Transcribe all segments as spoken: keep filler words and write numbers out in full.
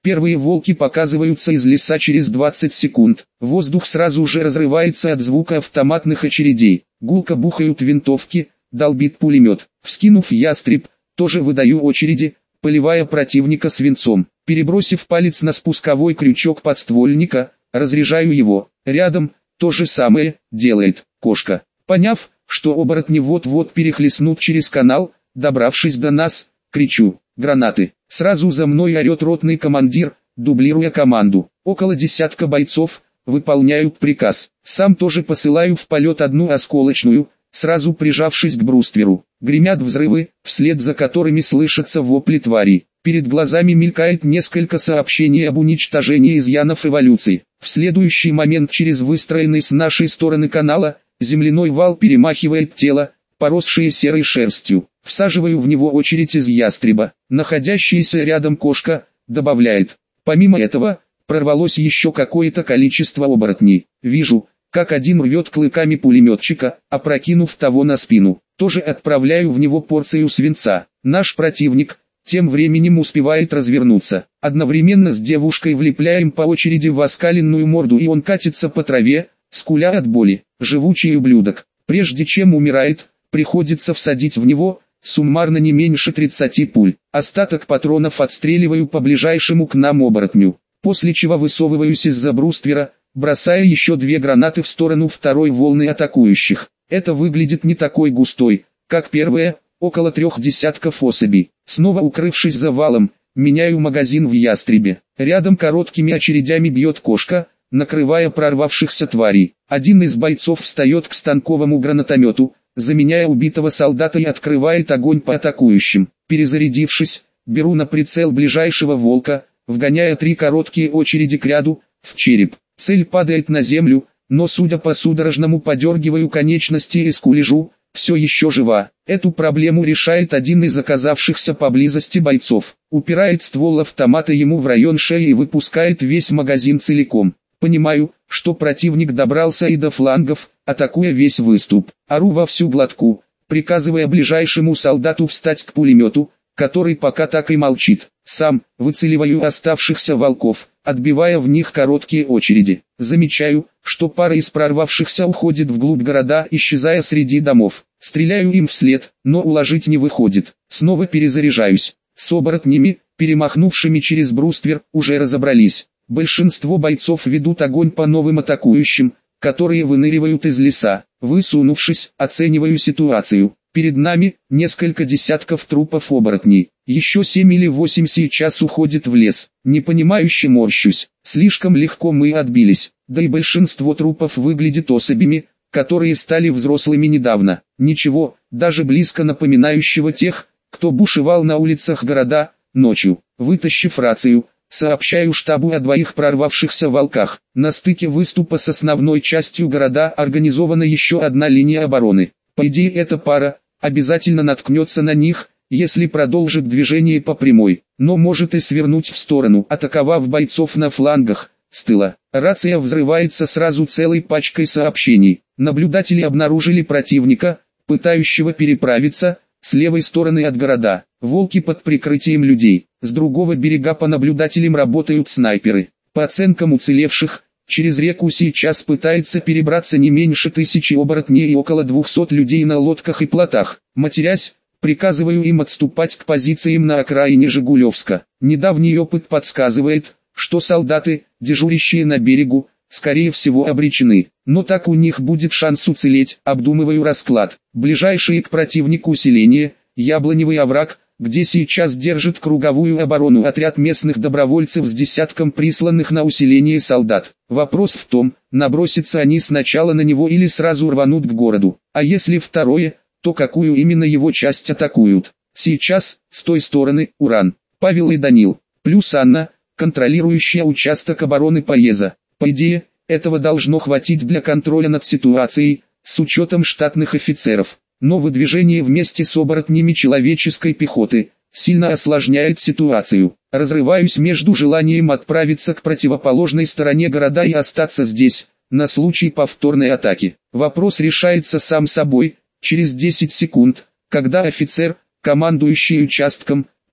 Первые волки показываются из леса через двадцать секунд. Воздух сразу же разрывается от звука автоматных очередей. Гулко бухают винтовки, долбит пулемет. Вскинув ястреб, тоже выдаю очереди, поливая противника свинцом. Перебросив палец на спусковой крючок подствольника, разряжаю его. Рядом то же самое делает кошка. Поняв, что оборотни вот-вот перехлестнут через канал, добравшись до нас, кричу: «Гранаты!» Сразу за мной орет ротный командир, дублируя команду. Около десятка бойцов выполняют приказ. Сам тоже посылаю в полет одну осколочную, сразу прижавшись к брустверу. Гремят взрывы, вслед за которыми слышатся вопли тварей. Перед глазами мелькает несколько сообщений об уничтожении изъянов эволюции. В следующий момент через выстроенный с нашей стороны канала, земляной вал перемахивает тело, поросшее серой шерстью. Всаживаю в него очередь из ястреба. Находящаяся рядом кошка добавляет: «Помимо этого, прорвалось еще какое-то количество оборотней. Вижу, как один рвет клыками пулеметчика, опрокинув того на спину. Тоже отправляю в него порцию свинца. Наш противник тем временем успевает развернуться. Одновременно с девушкой влепляем по очереди в оскаленную морду, и он катится по траве, скуля от боли. Живучий ублюдок. Прежде чем умирает, приходится всадить в него суммарно не меньше тридцати пуль. Остаток патронов отстреливаю по ближайшему к нам оборотню, после чего высовываюсь из-за бруствера, бросая еще две гранаты в сторону второй волны атакующих. Это выглядит не такой густой, как первая, около трех десятков особей. Снова укрывшись за валом, меняю магазин в ястребе. Рядом короткими очередями бьет кошка, накрывая прорвавшихся тварей. Один из бойцов встает к станковому гранатомету, заменяя убитого солдата, и открывает огонь по атакующим. Перезарядившись, беру на прицел ближайшего волка, вгоняя три короткие очереди к ряду, в череп. Цель падает на землю, но судя по судорожному подергиванию конечности и скулежу, все еще жива. Эту проблему решает один из оказавшихся поблизости бойцов. Упирает ствол автомата ему в район шеи и выпускает весь магазин целиком. Понимаю, что противник добрался и до флангов, атакуя весь выступ. Ору во всю глотку, приказывая ближайшему солдату встать к пулемету, который пока так и молчит. Сам выцеливаю оставшихся волков, отбивая в них короткие очереди. Замечаю, что пара из прорвавшихся уходит вглубь города, исчезая среди домов. Стреляю им вслед, но уложить не выходит. Снова перезаряжаюсь. С оборотнями, перемахнувшими через бруствер, уже разобрались. Большинство бойцов ведут огонь по новым атакующим, которые выныривают из леса. Высунувшись, оцениваю ситуацию. Перед нами несколько десятков трупов оборотней. Еще семь или восемь сейчас уходит в лес. Непонимающе морщусь. Слишком легко мы отбились. Да и большинство трупов выглядит особями, которые стали взрослыми недавно. Ничего, даже близко напоминающего тех, кто бушевал на улицах города ночью. Вытащив рацию, сообщаю штабу о двоих прорвавшихся волках. На стыке выступа с основной частью города организована еще одна линия обороны. По идее, эта пара обязательно наткнется на них, если продолжит движение по прямой, но может и свернуть в сторону, атаковав бойцов на флангах, с тыла. Рация взрывается сразу целой пачкой сообщений. Наблюдатели обнаружили противника, пытающего переправиться с левой стороны от города. Волки под прикрытием людей. С другого берега по наблюдателям работают снайперы. По оценкам уцелевших, через реку сейчас пытается перебраться не меньше тысячи оборотней и около двухсот людей на лодках и плотах. Матерясь, приказываю им отступать к позициям на окраине Жигулевска. Недавний опыт подсказывает, что солдаты, дежурящие на берегу, скорее всего обречены. Но так у них будет шанс уцелеть. Обдумываю расклад. Ближайшие к противнику селения, Яблоневый овраг, где сейчас держит круговую оборону отряд местных добровольцев с десятком присланных на усиление солдат. Вопрос в том, набросятся они сначала на него или сразу рванут к городу. А если второе, то какую именно его часть атакуют. Сейчас, с той стороны, Уран, Павел и Данил, плюс Анна, контролирующая участок обороны Поеза. По идее, этого должно хватить для контроля над ситуацией, с учетом штатных офицеров. Но выдвижение вместе с оборотнями человеческой пехоты сильно осложняет ситуацию. Разрываюсь между желанием отправиться к противоположной стороне города и остаться здесь, на случай повторной атаки. Вопрос решается сам собой, через десять секунд, когда офицер, командующий участком,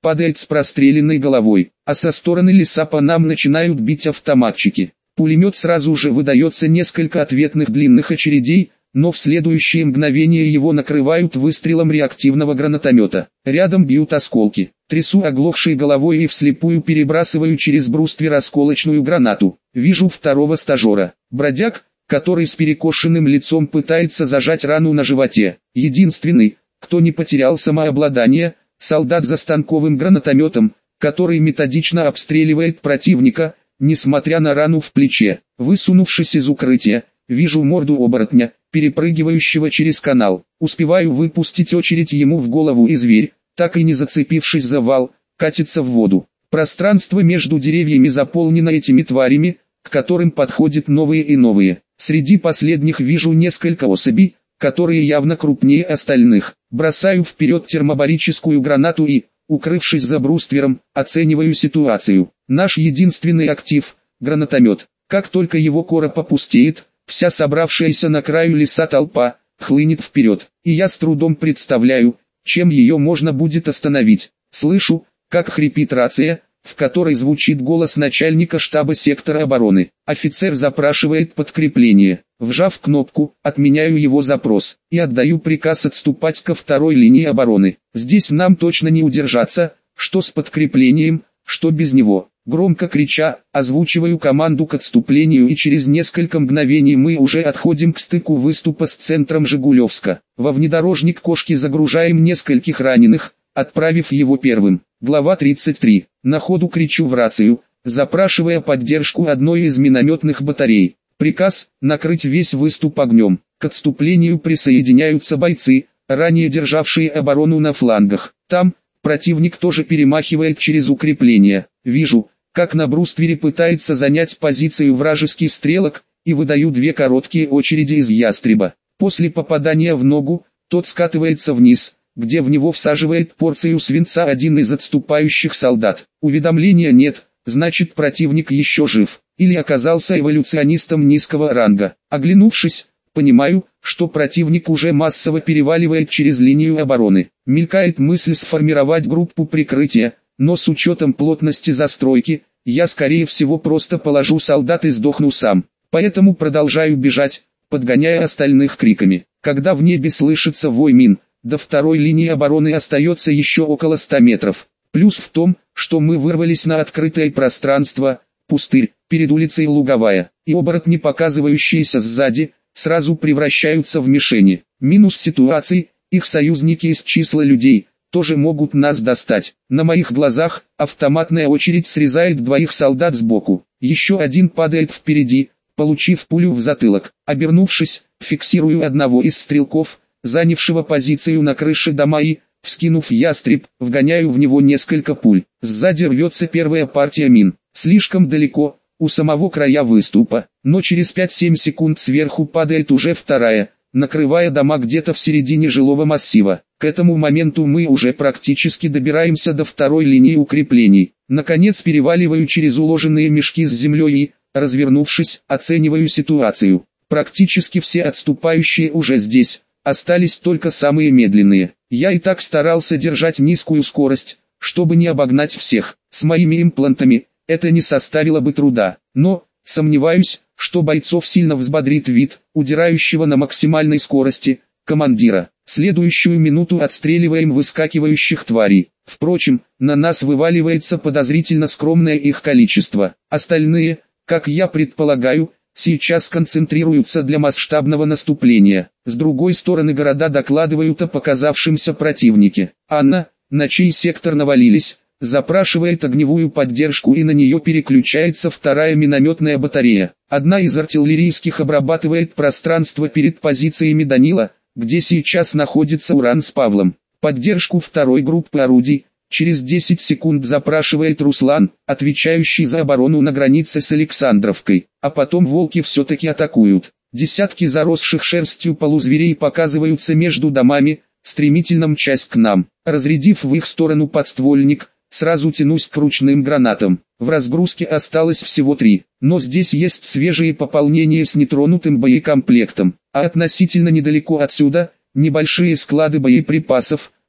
падает с простреленной головой, а со стороны леса по нам начинают бить автоматчики. Пулемет сразу же выдается несколько ответных длинных очередей, но в следующее мгновение его накрывают выстрелом реактивного гранатомета. Рядом бьют осколки. Трясу оглохшей головой и вслепую перебрасываю через бруствер осколочную гранату. Вижу второго стажера. Бродяг, который с перекошенным лицом пытается зажать рану на животе. Единственный, кто не потерял самообладание, солдат за станковым гранатометом, который методично обстреливает противника, несмотря на рану в плече. Высунувшись из укрытия, вижу морду оборотня, перепрыгивающего через канал. Успеваю выпустить очередь ему в голову, и зверь, так и не зацепившись за вал, катится в воду. Пространство между деревьями заполнено этими тварями, к которым подходят новые и новые. Среди последних вижу несколько особей, которые явно крупнее остальных. Бросаю вперед термобарическую гранату и, укрывшись за бруствером, оцениваю ситуацию. Наш единственный актив – гранатомет. Как только его короб опустеет, вся собравшаяся на краю леса толпа хлынет вперед, и я с трудом представляю, чем ее можно будет остановить. Слышу, как хрипит рация, в которой звучит голос начальника штаба сектора обороны. Офицер запрашивает подкрепление. Вжав кнопку, отменяю его запрос и отдаю приказ отступать ко второй линии обороны. Здесь нам точно не удержаться, что с подкреплением, что без него. Громко крича, озвучиваю команду к отступлению, и через несколько мгновений мы уже отходим к стыку выступа с центром Жигулевска. Во внедорожник кошки загружаем нескольких раненых, отправив его первым. Глава тридцать три. На ходу кричу в рацию, запрашивая поддержку одной из минометных батарей. Приказ – накрыть весь выступ огнем. К отступлению присоединяются бойцы, ранее державшие оборону на флангах. Там, противник тоже перемахивает через укрепления. Вижу, как на бруствере пытается занять позицию вражеский стрелок, и выдаю две короткие очереди из ястреба. После попадания в ногу, тот скатывается вниз, где в него всаживает порцию свинца один из отступающих солдат. Уведомления нет, значит противник еще жив, или оказался эволюционистом низкого ранга. Оглянувшись, понимаю, что противник уже массово переваливает через линию обороны. Мелькает мысль сформировать группу прикрытия, но с учетом плотности застройки, я скорее всего просто положу солдат и сдохну сам. Поэтому продолжаю бежать, подгоняя остальных криками. Когда в небе слышится вой мин, до второй линии обороны остается еще около ста метров. Плюс в том, что мы вырвались на открытое пространство, пустырь, перед улицей Луговая, и оборотни, показывающиеся сзади, сразу превращаются в мишени. Минус ситуации, их союзники из числа людей тоже могут нас достать. На моих глазах автоматная очередь срезает двоих солдат сбоку. Еще один падает впереди, получив пулю в затылок. Обернувшись, фиксирую одного из стрелков, занявшего позицию на крыше дома, и, вскинув ястреб, вгоняю в него несколько пуль. Сзади рвется первая партия мин. Слишком далеко, у самого края выступа, но через пять-семь секунд сверху падает уже вторая, накрывая дома где-то в середине жилого массива. К этому моменту мы уже практически добираемся до второй линии укреплений. Наконец переваливаю через уложенные мешки с землей и, развернувшись, оцениваю ситуацию. Практически все отступающие уже здесь, остались только самые медленные. Я и так старался держать низкую скорость, чтобы не обогнать всех. С моими имплантами это не составило бы труда, но, сомневаюсь, что бойцов сильно взбодрит вид удирающего на максимальной скорости командира. Следующую минуту отстреливаем выскакивающих тварей. Впрочем, на нас вываливается подозрительно скромное их количество. Остальные, как я предполагаю, сейчас концентрируются для масштабного наступления. С другой стороны города докладывают о показавшемся противнике. Анна, на чей сектор навалились, запрашивает огневую поддержку, и на нее переключается вторая минометная батарея. Одна из артиллерийских обрабатывает пространство перед позициями Данила, где сейчас находится Уран с Павлом. Поддержку второй группы орудий через десять секунд запрашивает Руслан, отвечающий за оборону на границе с Александровкой. А потом волки все-таки атакуют. Десятки заросших шерстью полузверей показываются между домами, стремительно мчась к нам. Разрядив в их сторону подствольник, сразу тянусь к ручным гранатам. В разгрузке осталось всего три, но здесь есть свежие пополнения с нетронутым боекомплектом. А относительно недалеко отсюда, небольшие склады боеприпасов,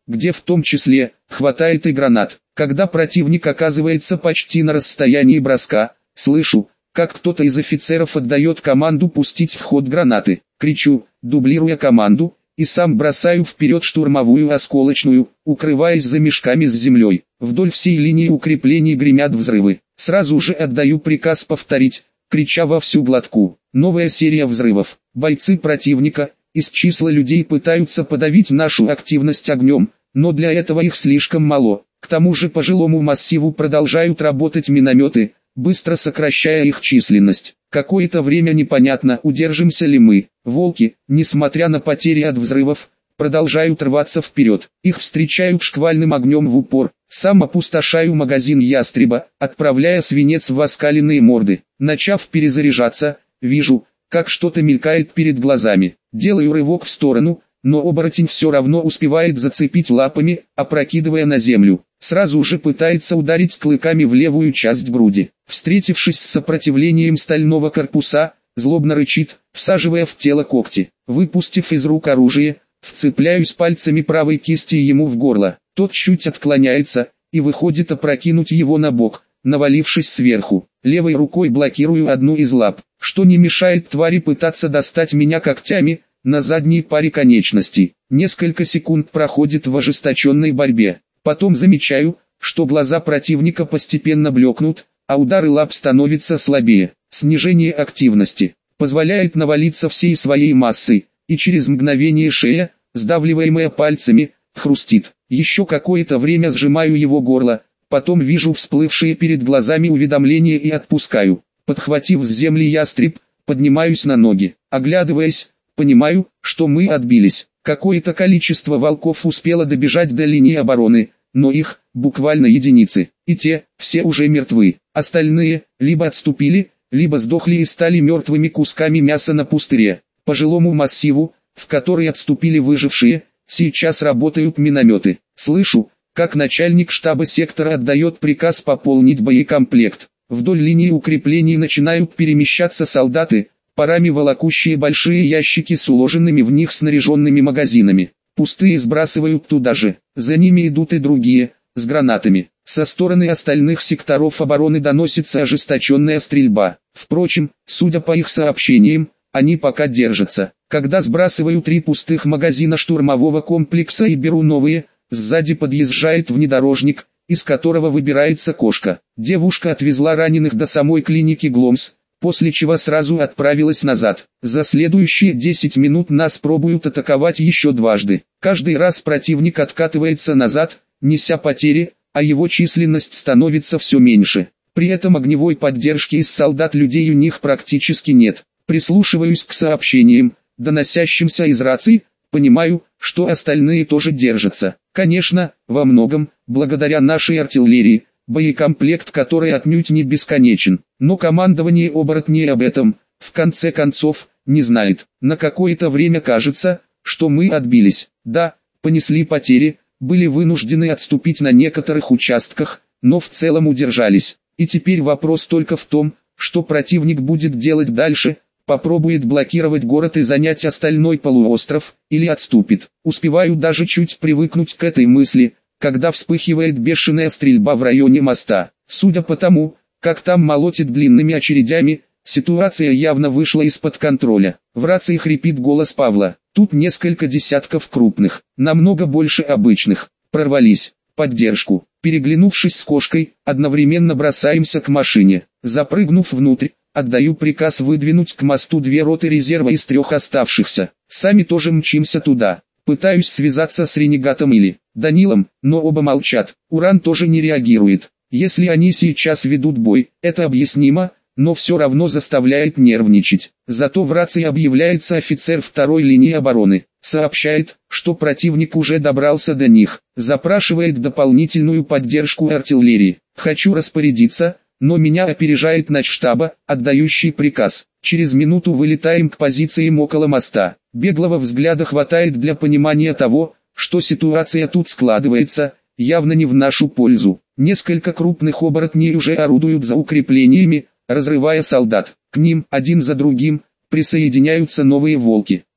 где в том числе хватает и гранат. Когда противник оказывается почти на расстоянии броска, слышу, как кто-то из офицеров отдает команду пустить в ход гранаты. Кричу, дублируя команду, и сам бросаю вперед штурмовую осколочную, укрываясь за мешками с землей. Вдоль всей линии укреплений гремят взрывы. Сразу же отдаю приказ повторить, крича во всю глотку. Новая серия взрывов. Бойцы противника из числа людей пытаются подавить нашу активность огнем, но для этого их слишком мало. К тому же по жилому массиву продолжают работать минометы, быстро сокращая их численность. Какое-то время непонятно, удержимся ли мы. Волки, несмотря на потери от взрывов, продолжают рваться вперед. Их встречают шквальным огнем в упор. Сам опустошаю магазин ястреба, отправляя свинец в оскаленные морды. Начав перезаряжаться, вижу, как что-то мелькает перед глазами. Делаю рывок в сторону, но оборотень все равно успевает зацепить лапами, опрокидывая на землю. Сразу же пытается ударить клыками в левую часть груди. Встретившись с сопротивлением стального корпуса, злобно рычит, всаживая в тело когти. Выпустив из рук оружие, вцепляюсь пальцами правой кисти ему в горло. Тот чуть отклоняется, и выходит опрокинуть его на бок, навалившись сверху. Левой рукой блокирую одну из лап, что не мешает твари пытаться достать меня когтями на задней паре конечностей. Несколько секунд проходит в ожесточенной борьбе. Потом замечаю, что глаза противника постепенно блекнут, а удары лап становятся слабее. Снижение активности позволяет навалиться всей своей массой, и через мгновение шея, сдавливаемая пальцами, хрустит. Еще какое-то время сжимаю его горло, потом вижу всплывшие перед глазами уведомления и отпускаю. Подхватив с земли ястреб, поднимаюсь на ноги. Оглядываясь, понимаю, что мы отбились. Какое-то количество волков успело добежать до линии обороны, но их, буквально единицы, и те, все уже мертвы. Остальные, либо отступили, либо сдохли и стали мертвыми кусками мяса на пустыре. По жилому массиву, в который отступили выжившие, сейчас работают минометы. Слышу, как начальник штаба сектора отдает приказ пополнить боекомплект. Вдоль линии укреплений начинают перемещаться солдаты, парами волокущие большие ящики с уложенными в них снаряженными магазинами. Пустые сбрасывают туда же, за ними идут и другие, с гранатами. Со стороны остальных секторов обороны доносится ожесточенная стрельба. Впрочем, судя по их сообщениям, они пока держатся. Когда сбрасываю три пустых магазина штурмового комплекса и беру новые, сзади подъезжает внедорожник, из которого выбирается кошка. Девушка отвезла раненых до самой клиники Гломс, после чего сразу отправилась назад. За следующие десять минут нас пробуют атаковать еще дважды. Каждый раз противник откатывается назад, неся потери, а его численность становится все меньше. При этом огневой поддержки из солдат людей у них практически нет. Прислушиваюсь к сообщениям, доносящимся из раций, понимаю, что остальные тоже держатся. Конечно, во многом, благодаря нашей артиллерии, боекомплект который отнюдь не бесконечен. Но командование оборотней об этом, в конце концов, не знает. На какое-то время кажется, что мы отбились. Да, понесли потери, были вынуждены отступить на некоторых участках, но в целом удержались. И теперь вопрос только в том, что противник будет делать дальше. Попробует блокировать город и занять остальной полуостров, или отступит. Успеваю даже чуть привыкнуть к этой мысли, когда вспыхивает бешеная стрельба в районе моста. Судя по тому, как там молотит длинными очередями, ситуация явно вышла из-под контроля. В рации хрипит голос Павла. Тут несколько десятков крупных, намного больше обычных. Прорвались. Поддержку. Переглянувшись с кошкой, одновременно бросаемся к машине. Запрыгнув внутрь, отдаю приказ выдвинуть к мосту две роты резерва из трех оставшихся. Сами тоже мчимся туда. Пытаюсь связаться с Ренегатом или Данилом, но оба молчат. Уран тоже не реагирует. Если они сейчас ведут бой, это объяснимо, но все равно заставляет нервничать. Зато в рации объявляется офицер второй линии обороны. Сообщает, что противник уже добрался до них. Запрашивает дополнительную поддержку артиллерии. Хочу распорядиться, но меня опережает начштаба, отдающий приказ. Через минуту вылетаем к позициям около моста. Беглого взгляда хватает для понимания того, что ситуация тут складывается, явно не в нашу пользу. Несколько крупных оборотней уже орудуют за укреплениями, разрывая солдат. К ним, один за другим, присоединяются новые волки.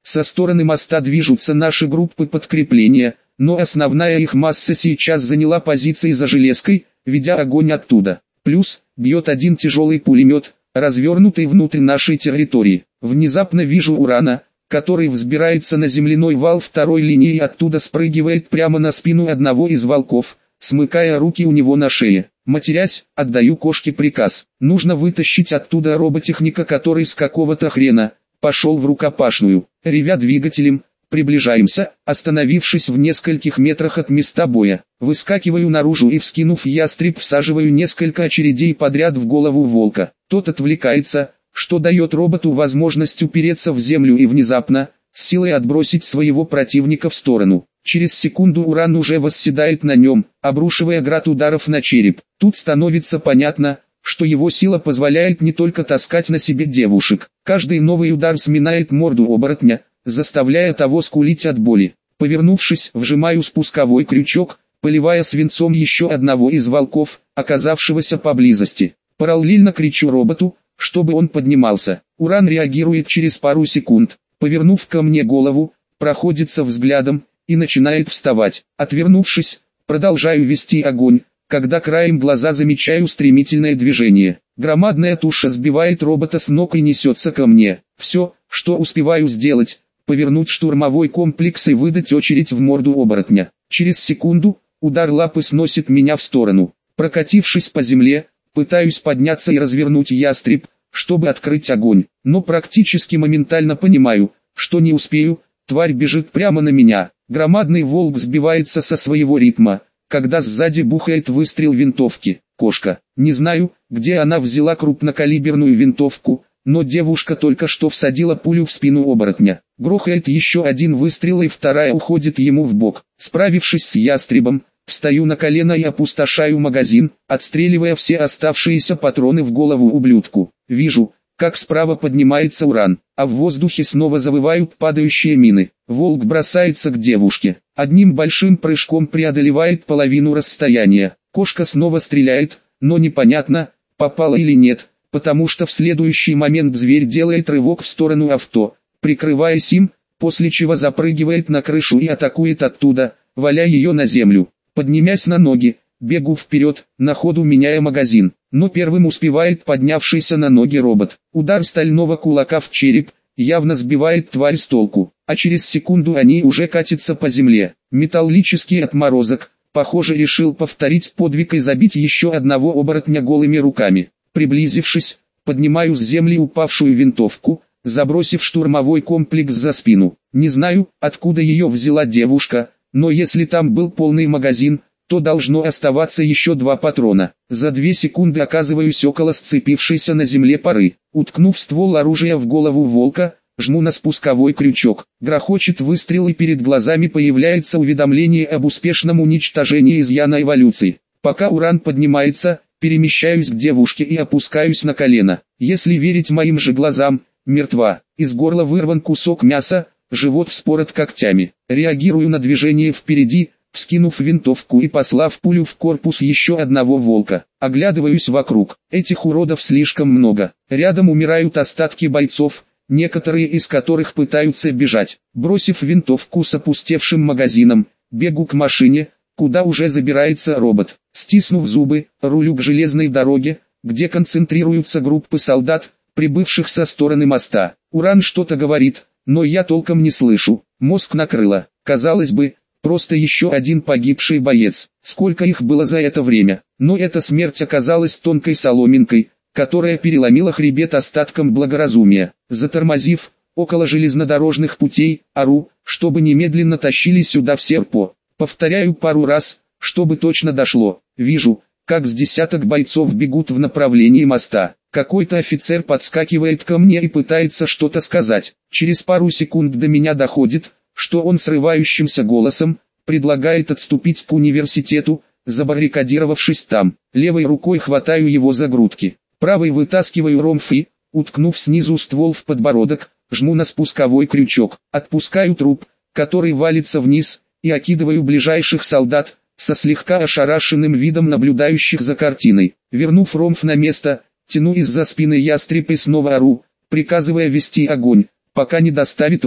Со стороны моста движутся наши группы подкрепления, но основная их масса сейчас заняла позиции за железкой, ведя огонь оттуда. Плюс, бьет один тяжелый пулемет, развернутый внутрь нашей территории. Внезапно вижу Урана, который взбирается на земляной вал второй линии и оттуда спрыгивает прямо на спину одного из волков, смыкая руки у него на шее. Матерясь, отдаю кошке приказ. Нужно вытащить оттуда роботехника, который с какого-то хрена пошел в рукопашную. Ревя двигателем, приближаемся, остановившись в нескольких метрах от места боя. Выскакиваю наружу и, вскинув ястреб, всаживаю несколько очередей подряд в голову волка. Тот отвлекается, что дает роботу возможность упереться в землю и внезапно, с силой отбросить своего противника в сторону. Через секунду Уран уже восседает на нем, обрушивая град ударов на череп. Тут становится понятно, что его сила позволяет не только таскать на себе девушек. Каждый новый удар сминает морду оборотня, заставляя того скулить от боли. Повернувшись, вжимаю спусковой крючок, поливая свинцом еще одного из волков, оказавшегося поблизости. Параллельно кричу роботу, чтобы он поднимался. Уран реагирует через пару секунд, повернув ко мне голову, проходится взглядом и начинает вставать. Отвернувшись, продолжаю вести огонь, когда краем глаза замечаю стремительное движение. Громадная туша сбивает робота с ног и несется ко мне. Все, что успеваю сделать, повернуть штурмовой комплекс и выдать очередь в морду оборотня. Через секунду, удар лапы сносит меня в сторону. Прокатившись по земле, пытаюсь подняться и развернуть ястреб, чтобы открыть огонь, но практически моментально понимаю, что не успею, тварь бежит прямо на меня. Громадный волк сбивается со своего ритма, когда сзади бухает выстрел винтовки. Кошка. Не знаю, где она взяла крупнокалиберную винтовку, но девушка только что всадила пулю в спину оборотня. Грохает еще один выстрел и вторая уходит ему в бок. Справившись с ястребом, встаю на колено и опустошаю магазин, отстреливая все оставшиеся патроны в голову ублюдку. Вижу, как справа поднимается Уран, а в воздухе снова завывают падающие мины. Волк бросается к девушке. Одним большим прыжком преодолевает половину расстояния. Кошка снова стреляет, но непонятно, попала или нет, потому что в следующий момент зверь делает рывок в сторону авто, прикрываясь им, после чего запрыгивает на крышу и атакует оттуда, валяя ее на землю. Поднимясь на ноги, бегу вперед, на ходу меняя магазин, но первым успевает поднявшийся на ноги робот. Удар стального кулака в череп явно сбивает тварь с толку, а через секунду они уже катятся по земле. Металлический отморозок, похоже, решил повторить подвиг и забить еще одного оборотня голыми руками. Приблизившись, поднимаю с земли упавшую винтовку, забросив штурмовой комплекс за спину. Не знаю, откуда ее взяла девушка, но если там был полный магазин, то должно оставаться еще два патрона. За две секунды оказываюсь около сцепившейся на земле поры. Уткнув ствол оружия в голову волка, жму на спусковой крючок. Грохочет выстрел и перед глазами появляется уведомление об успешном уничтожении изъяна эволюции. Пока Уран поднимается, перемещаюсь к девушке и опускаюсь на колено. Если верить моим же глазам, мертва. Из горла вырван кусок мяса, живот вспорот когтями. Реагирую на движение впереди, вскинув винтовку и послав пулю в корпус еще одного волка. Оглядываюсь вокруг. Этих уродов слишком много. Рядом умирают остатки бойцов, некоторые из которых пытаются бежать. Бросив винтовку с опустевшим магазином, бегу к машине, куда уже забирается робот. Стиснув зубы, рулю к железной дороге, где концентрируются группы солдат, прибывших со стороны моста. Уран что-то говорит, но я толком не слышу. Мозг накрыло. Казалось бы, просто еще один погибший боец. Сколько их было за это время. Но эта смерть оказалась тонкой соломинкой, которая переломила хребет остаткам благоразумия. Затормозив, около железнодорожных путей, ору, чтобы немедленно тащили сюда в Серпо. Повторяю пару раз, чтобы точно дошло. Вижу, как с десяток бойцов бегут в направлении моста. Какой-то офицер подскакивает ко мне и пытается что-то сказать. Через пару секунд до меня доходит, что он срывающимся голосом предлагает отступить к университету, забаррикадировавшись там. Левой рукой хватаю его за грудки. Правой вытаскиваю ромф и, уткнув снизу ствол в подбородок, жму на спусковой крючок. Отпускаю труп, который валится вниз, и окидываю ближайших солдат, со слегка ошарашенным видом наблюдающих за картиной. Вернув ромф на место, тяну из-за спины ястреб и снова ору, приказывая вести огонь, пока не доставит РПО.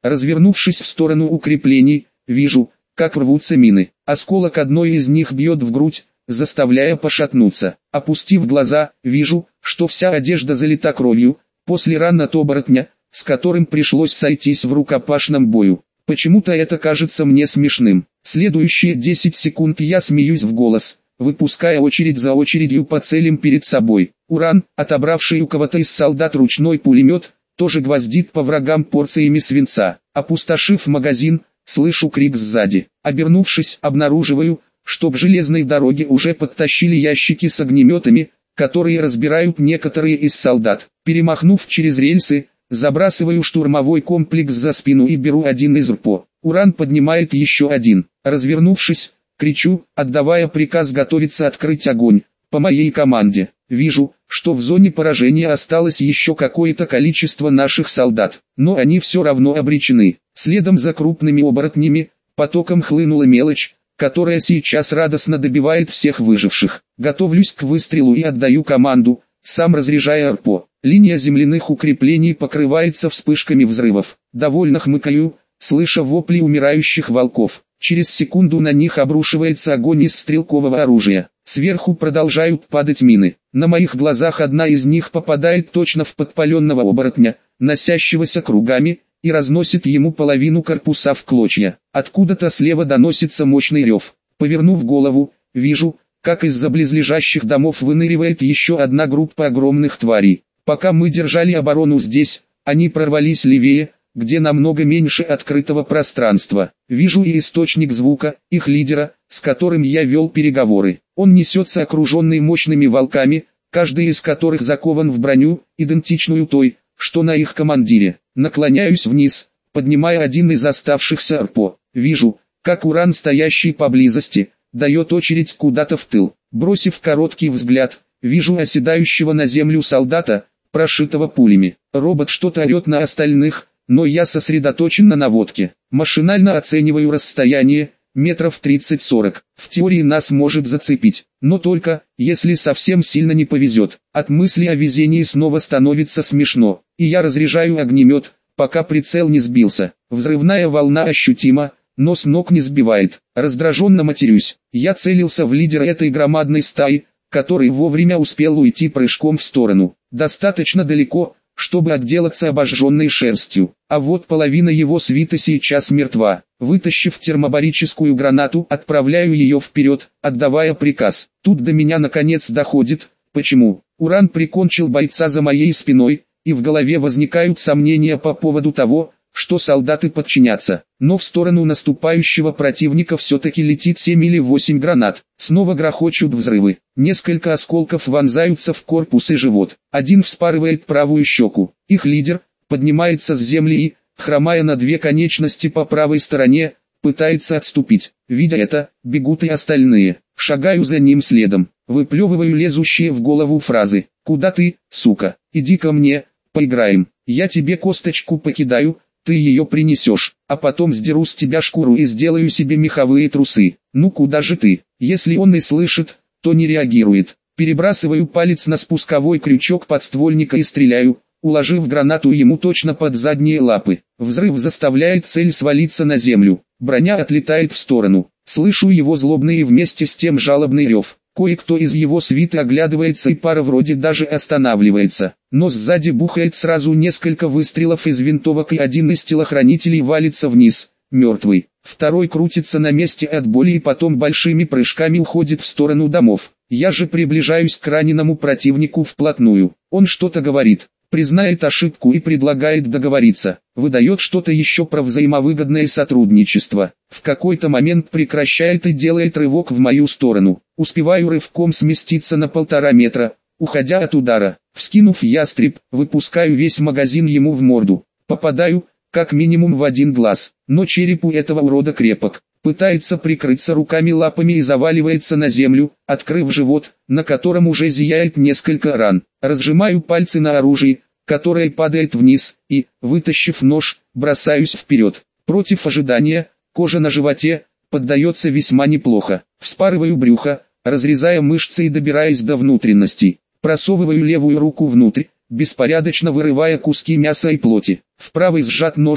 Развернувшись в сторону укреплений, вижу, как рвутся мины. Осколок одной из них бьет в грудь, заставляя пошатнуться. Опустив глаза, вижу, что вся одежда залита кровью, после ран от оборотня, с которым пришлось сойтись в рукопашном бою. Почему-то это кажется мне смешным. Следующие десять секунд я смеюсь в голос, выпуская очередь за очередью по целям перед собой. Уран, отобравший у кого-то из солдат ручной пулемет, тоже гвоздит по врагам порциями свинца. Опустошив магазин, слышу крик сзади. Обернувшись, обнаруживаю, что к железной дороге уже подтащили ящики с огнеметами, которые разбирают некоторые из солдат. Перемахнув через рельсы, забрасываю штурмовой комплекс за спину и беру один из РПО. Уран поднимает еще один. Развернувшись, кричу, отдавая приказ готовиться открыть огонь. По моей команде. Вижу, что в зоне поражения осталось еще какое-то количество наших солдат, но они все равно обречены. Следом за крупными оборотнями, потоком хлынула мелочь, которая сейчас радостно добивает всех выживших. Готовлюсь к выстрелу и отдаю команду, сам разряжая РПО. Линия земляных укреплений покрывается вспышками взрывов. Довольно хмыкаю, слыша вопли умирающих волков. Через секунду на них обрушивается огонь из стрелкового оружия. Сверху продолжают падать мины. На моих глазах одна из них попадает точно в подпаленного оборотня, носящегося кругами, и разносит ему половину корпуса в клочья. Откуда-то слева доносится мощный рев. Повернув голову, вижу, как из-за близлежащих домов выныривает еще одна группа огромных тварей. Пока мы держали оборону здесь, они прорвались левее, где намного меньше открытого пространства. Вижу и источник звука, их лидера, с которым я вел переговоры. Он несется окруженный мощными волками, каждый из которых закован в броню, идентичную той, что на их командире. Наклоняюсь вниз, поднимая один из оставшихся РПО. Вижу, как Уран, стоящий поблизости, дает очередь куда-то в тыл. Бросив короткий взгляд, вижу оседающего на землю солдата, прошитого пулями. Робот что-то орет на остальных, но я сосредоточен на наводке. Машинально оцениваю расстояние, метров тридцать-сорок. В теории нас может зацепить, но только, если совсем сильно не повезет. От мысли о везении снова становится смешно, и я разряжаю огнемет, пока прицел не сбился. Взрывная волна ощутима, но с ног не сбивает. Раздраженно матерюсь. Я целился в лидера этой громадной стаи, который вовремя успел уйти прыжком в сторону. Достаточно далеко, чтобы отделаться обожженной шерстью, а вот половина его свиты сейчас мертва. Вытащив термобарическую гранату, отправляю ее вперед, отдавая приказ. Тут до меня наконец доходит, почему. Уран прикончил бойца за моей спиной, и в голове возникают сомнения по поводу того, что солдаты подчинятся. Но в сторону наступающего противника все-таки летит семь или восемь гранат. Снова грохочут взрывы. Несколько осколков вонзаются в корпус и живот. Один вспарывает правую щеку. Их лидер поднимается с земли и, хромая на две конечности по правой стороне, пытается отступить. Видя это, бегут и остальные. Шагаю за ним следом. Выплевываю лезущие в голову фразы. «Куда ты, сука? Иди ко мне, поиграем. Я тебе косточку покидаю, ты ее принесешь, а потом сдеру с тебя шкуру и сделаю себе меховые трусы. Ну куда же ты?» Если он и слышит, то не реагирует. Перебрасываю палец на спусковой крючок подствольника и стреляю, уложив гранату ему точно под задние лапы. Взрыв заставляет цель свалиться на землю. Броня отлетает в сторону. Слышу его злобный и вместе с тем жалобный рев. Кое-кто из его свиты оглядывается и пара вроде даже останавливается. Но сзади бухает сразу несколько выстрелов из винтовок и один из телохранителей валится вниз, мертвый. Второй крутится на месте от боли и потом большими прыжками уходит в сторону домов. Я же приближаюсь к раненому противнику вплотную. Он что-то говорит, признает ошибку и предлагает договориться. Выдает что-то еще про взаимовыгодное сотрудничество. В какой-то момент прекращает и делает рывок в мою сторону. Успеваю рывком сместиться на полтора метра, уходя от удара. Вскинув ястреб, выпускаю весь магазин ему в морду. Попадаю, как минимум в один глаз, но череп у этого урода крепок. Пытается прикрыться руками-лапами и заваливается на землю, открыв живот, на котором уже зияет несколько ран. Разжимаю пальцы на оружии, которое падает вниз, и, вытащив нож, бросаюсь вперед. Против ожидания, кожа на животе поддается весьма неплохо. Вспарываю брюхо, разрезая мышцы и добираясь до внутренностей. Просовываю левую руку внутрь, беспорядочно вырывая куски мяса и плоти. В правой сжат нож,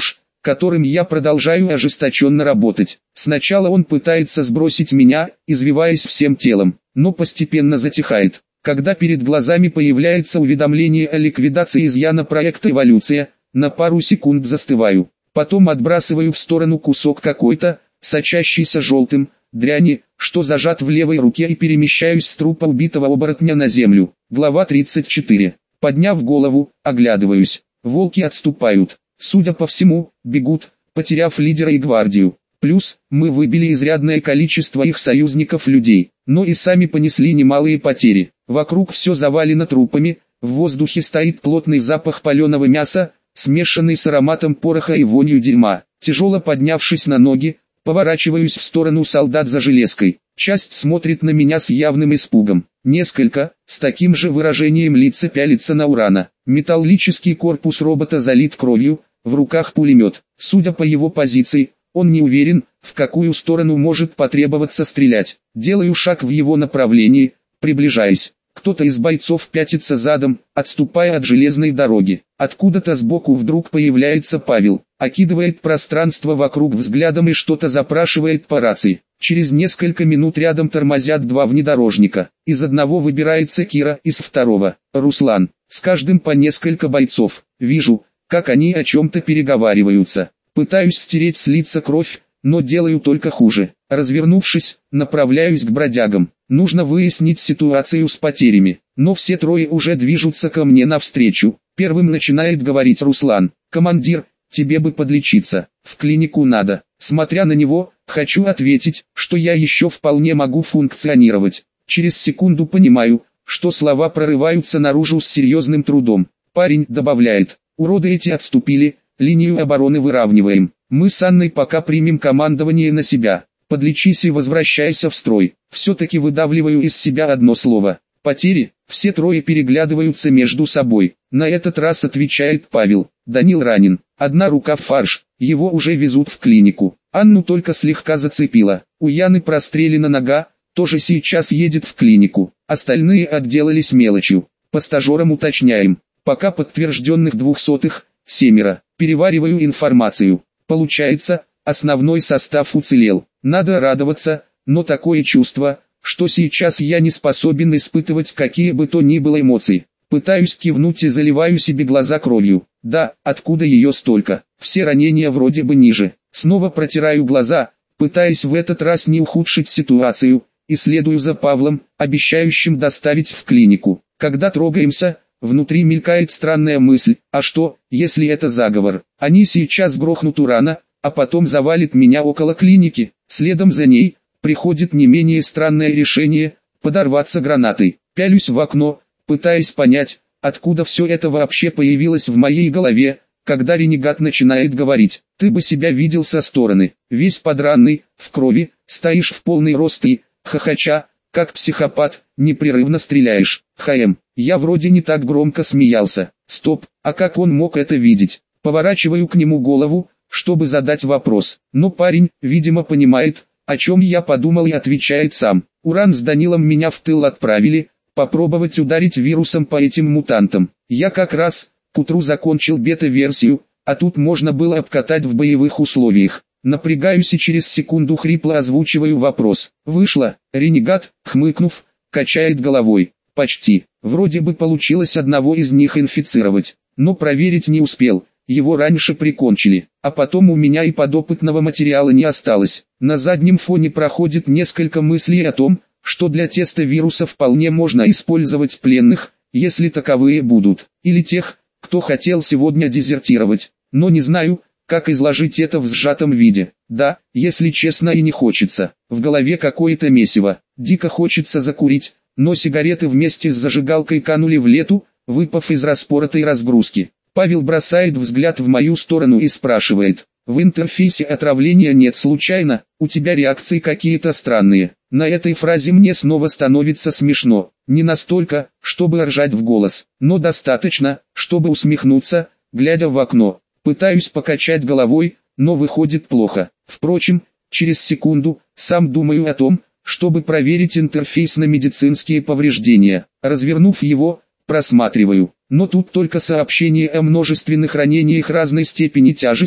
которым я продолжаю ожесточенно работать. Сначала он пытается сбросить меня, извиваясь всем телом, но постепенно затихает. Когда перед глазами появляется уведомление о ликвидации изъяна проекта «Эволюция», на пару секунд застываю. Потом отбрасываю в сторону кусок какой-то, сочащийся желтым, дряни, что зажат в левой руке, и перемещаюсь с трупа убитого оборотня на землю. Глава тридцать четыре. Подняв голову, оглядываюсь. Волки отступают. Судя по всему, бегут, потеряв лидера и гвардию. Плюс, мы выбили изрядное количество их союзников-людей, но и сами понесли немалые потери. Вокруг все завалено трупами, в воздухе стоит плотный запах паленого мяса, смешанный с ароматом пороха и вонью дерьма. Тяжело поднявшись на ноги, поворачиваюсь в сторону солдат за железкой. Часть смотрит на меня с явным испугом. Несколько, с таким же выражением лица, пялится на Урана. Металлический корпус робота залит кровью, в руках пулемет. Судя по его позиции, он не уверен, в какую сторону может потребоваться стрелять. Делаю шаг в его направлении, приближаясь. Кто-то из бойцов пятится задом, отступая от железной дороги. Откуда-то сбоку вдруг появляется Павел, окидывает пространство вокруг взглядом и что-то запрашивает по рации. Через несколько минут рядом тормозят два внедорожника. Из одного выбирается Кира, из второго – Руслан. С каждым по несколько бойцов. Вижу, как они о чем-то переговариваются. Пытаюсь стереть с лица кровь, но делаю только хуже. Развернувшись, направляюсь к бродягам. Нужно выяснить ситуацию с потерями. Но все трое уже движутся ко мне навстречу. Первым начинает говорить Руслан. «Командир, тебе бы подлечиться. В клинику надо». Смотря на него, хочу ответить, что я еще вполне могу функционировать. Через секунду понимаю, что слова прорываются наружу с серьезным трудом. Парень добавляет: «Уроды эти отступили, линию обороны выравниваем. Мы с Анной пока примем командование на себя. Подлечись и возвращайся в строй». Все-таки выдавливаю из себя одно слово. Потери. Все трое переглядываются между собой. На этот раз отвечает Павел. «Данил ранен. Одна рука в фарш. Его уже везут в клинику. Анну только слегка зацепило. У Яны прострелена нога, тоже сейчас едет в клинику. Остальные отделались мелочью. По стажерам уточняем. Пока подтвержденных двухсотых, семеро. Перевариваю информацию. Получается, основной состав уцелел. Надо радоваться, но такое чувство, что сейчас я не способен испытывать какие бы то ни было эмоции. Пытаюсь кивнуть и заливаю себе глаза кровью. Да, откуда ее столько? Все ранения вроде бы ниже. Снова протираю глаза, пытаясь в этот раз не ухудшить ситуацию, и следую за Павлом, обещающим доставить в клинику. Когда трогаемся, внутри мелькает странная мысль: а что, если это заговор? Они сейчас грохнут Урана, а потом завалит меня около клиники. Следом за ней приходит не менее странное решение – подорваться гранатой. Пялюсь в окно, пытаясь понять, откуда все это вообще появилось в моей голове, когда ренегат начинает говорить: «Ты бы себя видел со стороны, весь подранный, в крови, стоишь в полный рост и, хохоча, как психопат, непрерывно стреляешь». ХМ, я вроде не так громко смеялся. Стоп, а как он мог это видеть? Поворачиваю к нему голову, чтобы задать вопрос, но парень, видимо, понимает, о чем я подумал, и отвечает сам. Уран с Данилом меня в тыл отправили, попробовать ударить вирусом по этим мутантам. Я как раз к утру закончил бета-версию, а тут можно было обкатать в боевых условиях. Напрягаюсь и через секунду хрипло озвучиваю вопрос. Вышло. Ренегат, хмыкнув, качает головой. Почти. Вроде бы получилось одного из них инфицировать, но проверить не успел. Его раньше прикончили, а потом у меня и подопытного материала не осталось. На заднем фоне проходит несколько мыслей о том, что для теста вируса вполне можно использовать пленных, если таковые будут, или тех, кто хотел сегодня дезертировать. Но не знаю, как изложить это в сжатом виде. Да, если честно, и не хочется. В голове какое-то месиво. Дико хочется закурить, но сигареты вместе с зажигалкой канули в лету, выпав из распоротой разгрузки. Павел бросает взгляд в мою сторону и спрашивает: «В интерфейсе отравления нет случайно? У тебя реакции какие-то странные». На этой фразе мне снова становится смешно. Не настолько, чтобы ржать в голос, но достаточно, чтобы усмехнуться, глядя в окно. Пытаюсь покачать головой, но выходит плохо. Впрочем, через секунду, сам думаю о том, чтобы проверить интерфейс на медицинские повреждения. Развернув его, просматриваю. Но тут только сообщение о множественных ранениях разной степени тяжести,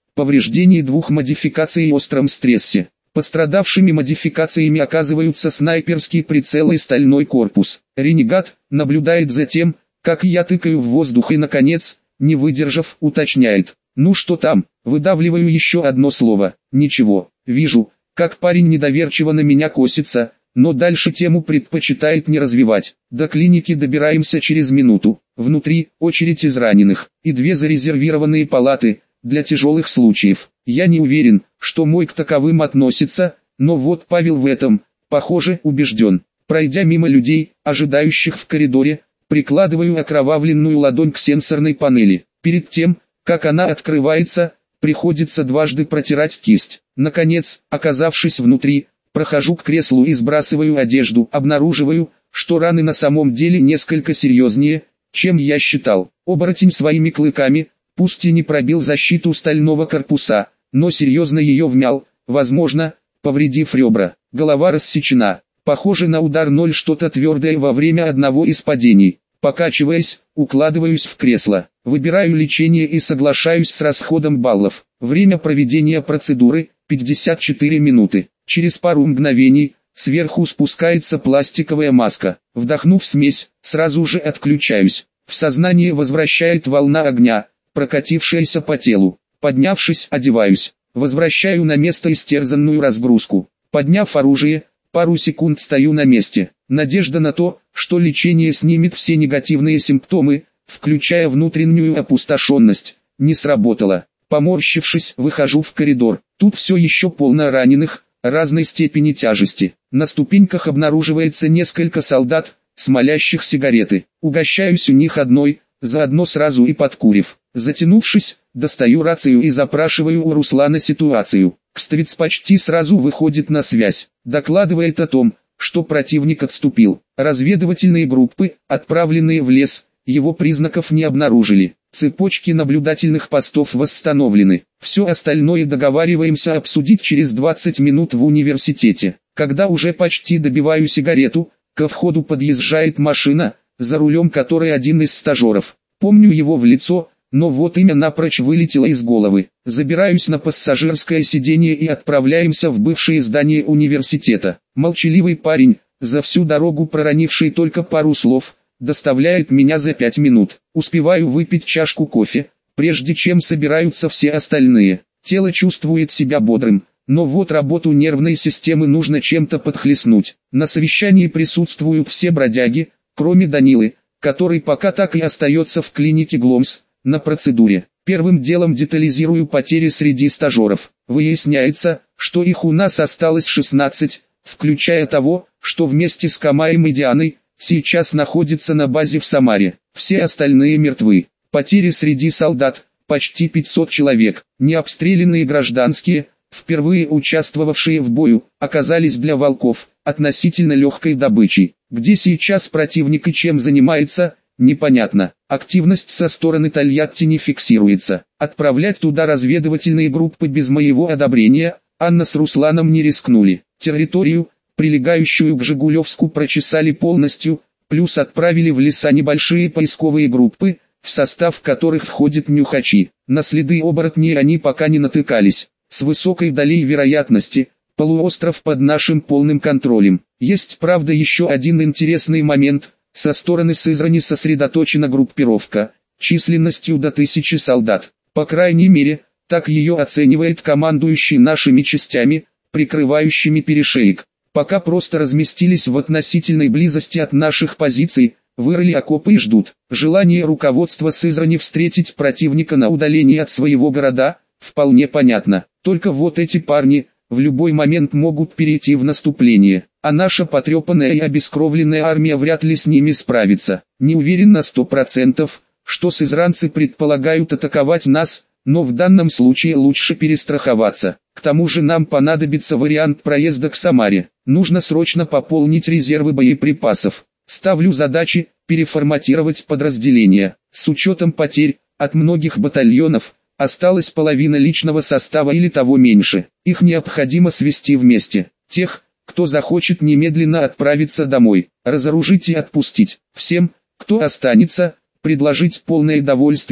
Повреждение двух модификаций и остром стрессе. Пострадавшими модификациями оказываются снайперский прицел и стальной корпус. Ренегат наблюдает за тем, как я тыкаю в воздух и, наконец, не выдержав, уточняет: «Ну что там?» Выдавливаю еще одно слово: «Ничего». Вижу, как парень недоверчиво на меня косится, но дальше тему предпочитает не развивать. До клиники добираемся через минуту. Внутри очередь из раненых и две зарезервированные палаты для тяжелых случаев. Я не уверен, что мой к таковым относится, но вот Павел в этом, похоже, убежден. Пройдя мимо людей, ожидающих в коридоре, прикладываю окровавленную ладонь к сенсорной панели. Перед тем, как она открывается, приходится дважды протирать кисть. Наконец, оказавшись внутри, прохожу к креслу и сбрасываю одежду. Обнаруживаю, что раны на самом деле несколько серьезнее, чем я считал. Оборотень своими клыками, пусть и не пробил защиту стального корпуса, но серьезно ее вмял, возможно, повредив ребра. Голова рассечена. Похоже на удар ноль что-то твердое во время одного из падений. Покачиваясь, укладываюсь в кресло. Выбираю лечение и соглашаюсь с расходом баллов. Время проведения процедуры – пятьдесят четыре минуты. Через пару мгновений сверху спускается пластиковая маска. Вдохнув смесь, сразу же отключаюсь. В сознание возвращает волна огня, прокатившаяся по телу. Поднявшись, одеваюсь. Возвращаю на место истерзанную разгрузку. Подняв оружие, пару секунд стою на месте. Надежда на то, что лечение снимет все негативные симптомы, включая внутреннюю опустошенность, не сработала. Поморщившись, выхожу в коридор. Тут все еще полно раненых, разной степени тяжести. На ступеньках обнаруживается несколько солдат, смолящих сигареты. Угощаюсь у них одной, заодно сразу и подкурив. Затянувшись, достаю рацию и запрашиваю у Руслана ситуацию. Кстовец почти сразу выходит на связь. Докладывает о том, что противник отступил. Разведывательные группы, отправленные в лес, его признаков не обнаружили. Цепочки наблюдательных постов восстановлены. Все остальное договариваемся обсудить через двадцать минут в университете. Когда уже почти добиваю сигарету, ко входу подъезжает машина, за рулем которой один из стажеров. Помню его в лицо, но вот имя напрочь вылетело из головы. Забираюсь на пассажирское сиденье и отправляемся в бывшее здание университета. Молчаливый парень, за всю дорогу проронивший только пару слов, доставляет меня за пять минут. Успеваю выпить чашку кофе, прежде чем собираются все остальные. Тело чувствует себя бодрым, но вот работу нервной системы нужно чем-то подхлестнуть. На совещании присутствуют все бродяги, кроме Данилы, который пока так и остается в клинике Гломс, на процедуре. Первым делом детализирую потери среди стажеров. Выясняется, что их у нас осталось шестнадцать, включая того, что вместе с Камаем и Дианой, сейчас находится на базе в Самаре. Все остальные мертвы. Потери среди солдат – почти пятьсот человек. Необстрелянные гражданские, впервые участвовавшие в бою, оказались для волков относительно легкой добычей. Где сейчас противник и чем занимается, непонятно. Активность со стороны Тольятти не фиксируется. Отправлять туда разведывательные группы без моего одобрения Анна с Русланом не рискнули. Территорию, прилегающую к Жигулевску, прочесали полностью, плюс отправили в леса небольшие поисковые группы, в состав которых входят нюхачи. На следы оборотней они пока не натыкались. С высокой долей вероятности, полуостров под нашим полным контролем. Есть, правда, еще один интересный момент. Со стороны Сызрани сосредоточена группировка, численностью до тысячи солдат. По крайней мере, так ее оценивает командующий нашими частями, прикрывающими перешеек. Пока просто разместились в относительной близости от наших позиций, вырыли окопы и ждут. Желание руководства Сызрани встретить противника на удалении от своего города, вполне понятно. Только вот эти парни в любой момент могут перейти в наступление, а наша потрепанная и обескровленная армия вряд ли с ними справится. Не уверен на сто процентов, что сызранцы предполагают атаковать нас, но в данном случае лучше перестраховаться. К тому же нам понадобится вариант проезда к Самаре. Нужно срочно пополнить резервы боеприпасов. Ставлю задачи переформатировать подразделения. С учетом потерь от многих батальонов, осталась половина личного состава или того меньше. Их необходимо свести вместе. Тех, кто захочет немедленно отправиться домой, разоружить и отпустить. Всем, кто останется, предложить полное довольствие,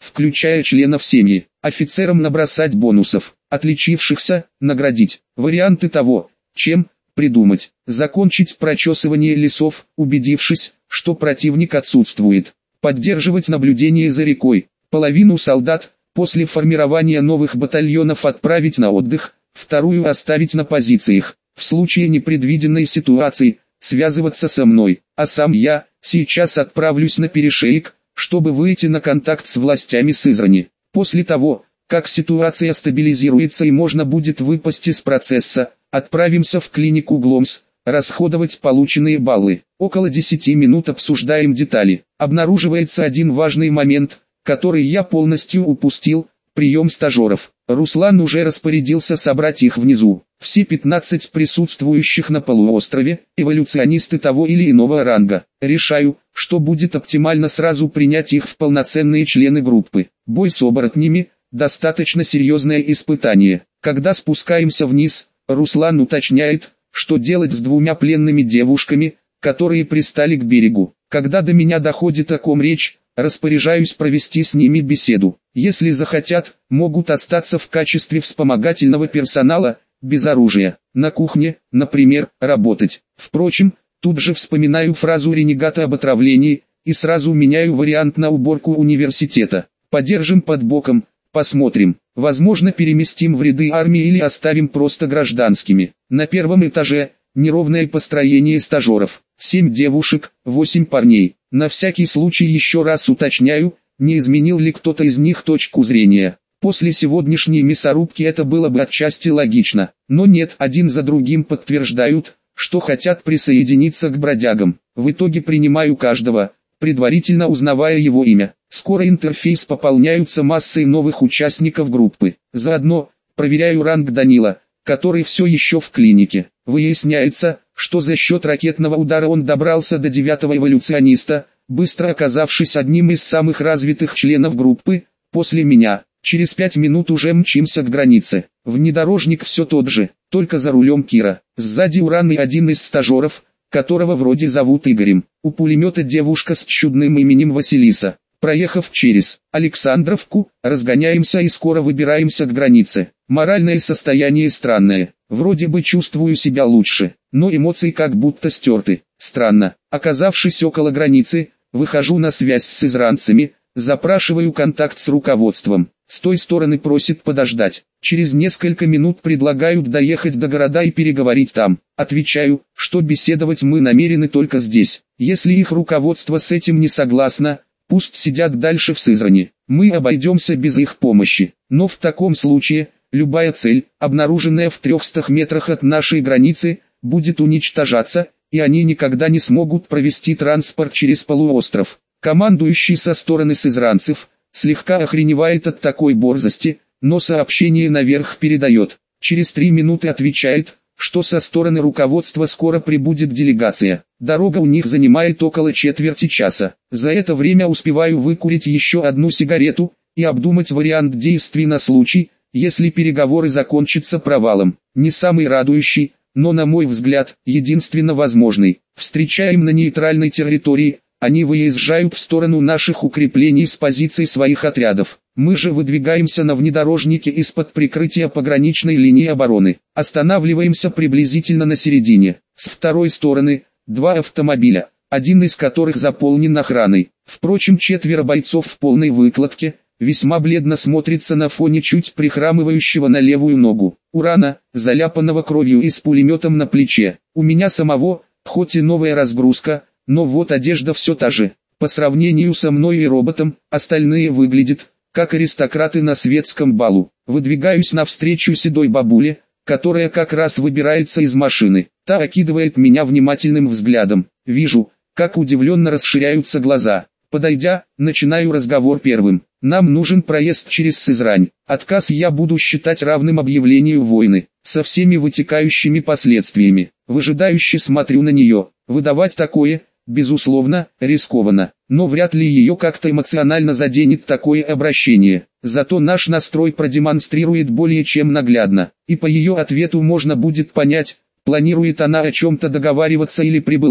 включая членов семьи. Офицерам набросать бонусов, отличившихся наградить. Варианты того, чем придумать. Закончить прочесывание лесов, убедившись, что противник отсутствует. Поддерживать наблюдение за рекой. Половину солдат, после формирования новых батальонов отправить на отдых, вторую оставить на позициях. В случае непредвиденной ситуации, связываться со мной, а сам я, сейчас отправлюсь на перешеек, чтобы выйти на контакт с властями Сызрани. После того, как ситуация стабилизируется и можно будет выпасть из процесса, отправимся в клинику Гломс, расходовать полученные баллы. Около десяти минут обсуждаем детали. Обнаруживается один важный момент, который я полностью упустил: прием стажеров. Руслан уже распорядился собрать их внизу. Все пятнадцать присутствующих на полуострове – эволюционисты того или иного ранга. Решаю, что будет оптимально сразу принять их в полноценные члены группы. Бой с оборотнями – достаточно серьезное испытание. Когда спускаемся вниз, Руслан уточняет, что делать с двумя пленными девушками, которые пристали к берегу. Когда до меня доходит, о ком речь, распоряжаюсь провести с ними беседу. Если захотят, могут остаться в качестве вспомогательного персонала, без оружия. На кухне, например, работать. Впрочем, тут же вспоминаю фразу ренегата об отравлении, и сразу меняю вариант на уборку университета. Подержим под боком, посмотрим. Возможно, переместим в ряды армии или оставим просто гражданскими. На первом этаже неровное построение стажеров. Семь девушек, восемь парней. На всякий случай еще раз уточняю, не изменил ли кто-то из них точку зрения. После сегодняшней мясорубки это было бы отчасти логично, но нет, один за другим подтверждают, что хотят присоединиться к бродягам. В итоге принимаю каждого, предварительно узнавая его имя. Скоро интерфейс пополняются массой новых участников группы. Заодно проверяю ранг Данила, который все еще в клинике. Выясняется, что за счет ракетного удара он добрался до девятого эволюциониста, быстро оказавшись одним из самых развитых членов группы, после меня. Через пять минут уже мчимся к границе. Внедорожник все тот же, только за рулем Кира. Сзади Уран и один из стажеров, которого вроде зовут Игорем. У пулемета девушка с чудным именем Василиса. Проехав через Александровку, разгоняемся и скоро выбираемся к границе. Моральное состояние странное. Вроде бы чувствую себя лучше, но эмоции как будто стерты. Странно. Оказавшись около границы, выхожу на связь с изранцами, запрашиваю контакт с руководством. С той стороны просит подождать. Через несколько минут предлагают доехать до города и переговорить там. Отвечаю, что беседовать мы намерены только здесь. Если их руководство с этим не согласно, пусть сидят дальше в Сызрани. Мы обойдемся без их помощи. Но в таком случае, любая цель, обнаруженная в трехстах метрах от нашей границы, будет уничтожаться, и они никогда не смогут провести транспорт через полуостров. Командующий со стороны сызранцев слегка охреневает от такой борзости, но сообщение наверх передает. Через три минуты отвечает, что со стороны руководства скоро прибудет делегация. Дорога у них занимает около четверти часа. За это время успеваю выкурить еще одну сигарету и обдумать вариант действий на случай, если переговоры закончатся провалом. Не самый радующий, но на мой взгляд, единственно возможный. Встречаем на нейтральной территории. Они выезжают в сторону наших укреплений с позиций своих отрядов. Мы же выдвигаемся на внедорожнике из-под прикрытия пограничной линии обороны. Останавливаемся приблизительно на середине. С второй стороны, два автомобиля, один из которых заполнен охраной. Впрочем, четверо бойцов в полной выкладке, весьма бледно смотрится на фоне чуть прихрамывающего на левую ногу. Урана, заляпанного кровью и с пулеметом на плече. У меня самого, хоть и новая разгрузка, но вот одежда все та же. По сравнению со мной и роботом, остальные выглядят, как аристократы на светском балу. Выдвигаюсь навстречу седой бабуле, которая как раз выбирается из машины. Та окидывает меня внимательным взглядом. Вижу, как удивленно расширяются глаза. Подойдя, начинаю разговор первым. Нам нужен проезд через Сызрань. Отказ я буду считать равным объявлению войны, со всеми вытекающими последствиями. Выжидающе смотрю на нее. Выдавать такое, безусловно, рискованно, но вряд ли ее как-то эмоционально заденет такое обращение. Зато наш настрой продемонстрирует более чем наглядно, и по ее ответу можно будет понять, планирует она о чем-то договариваться или прибыла,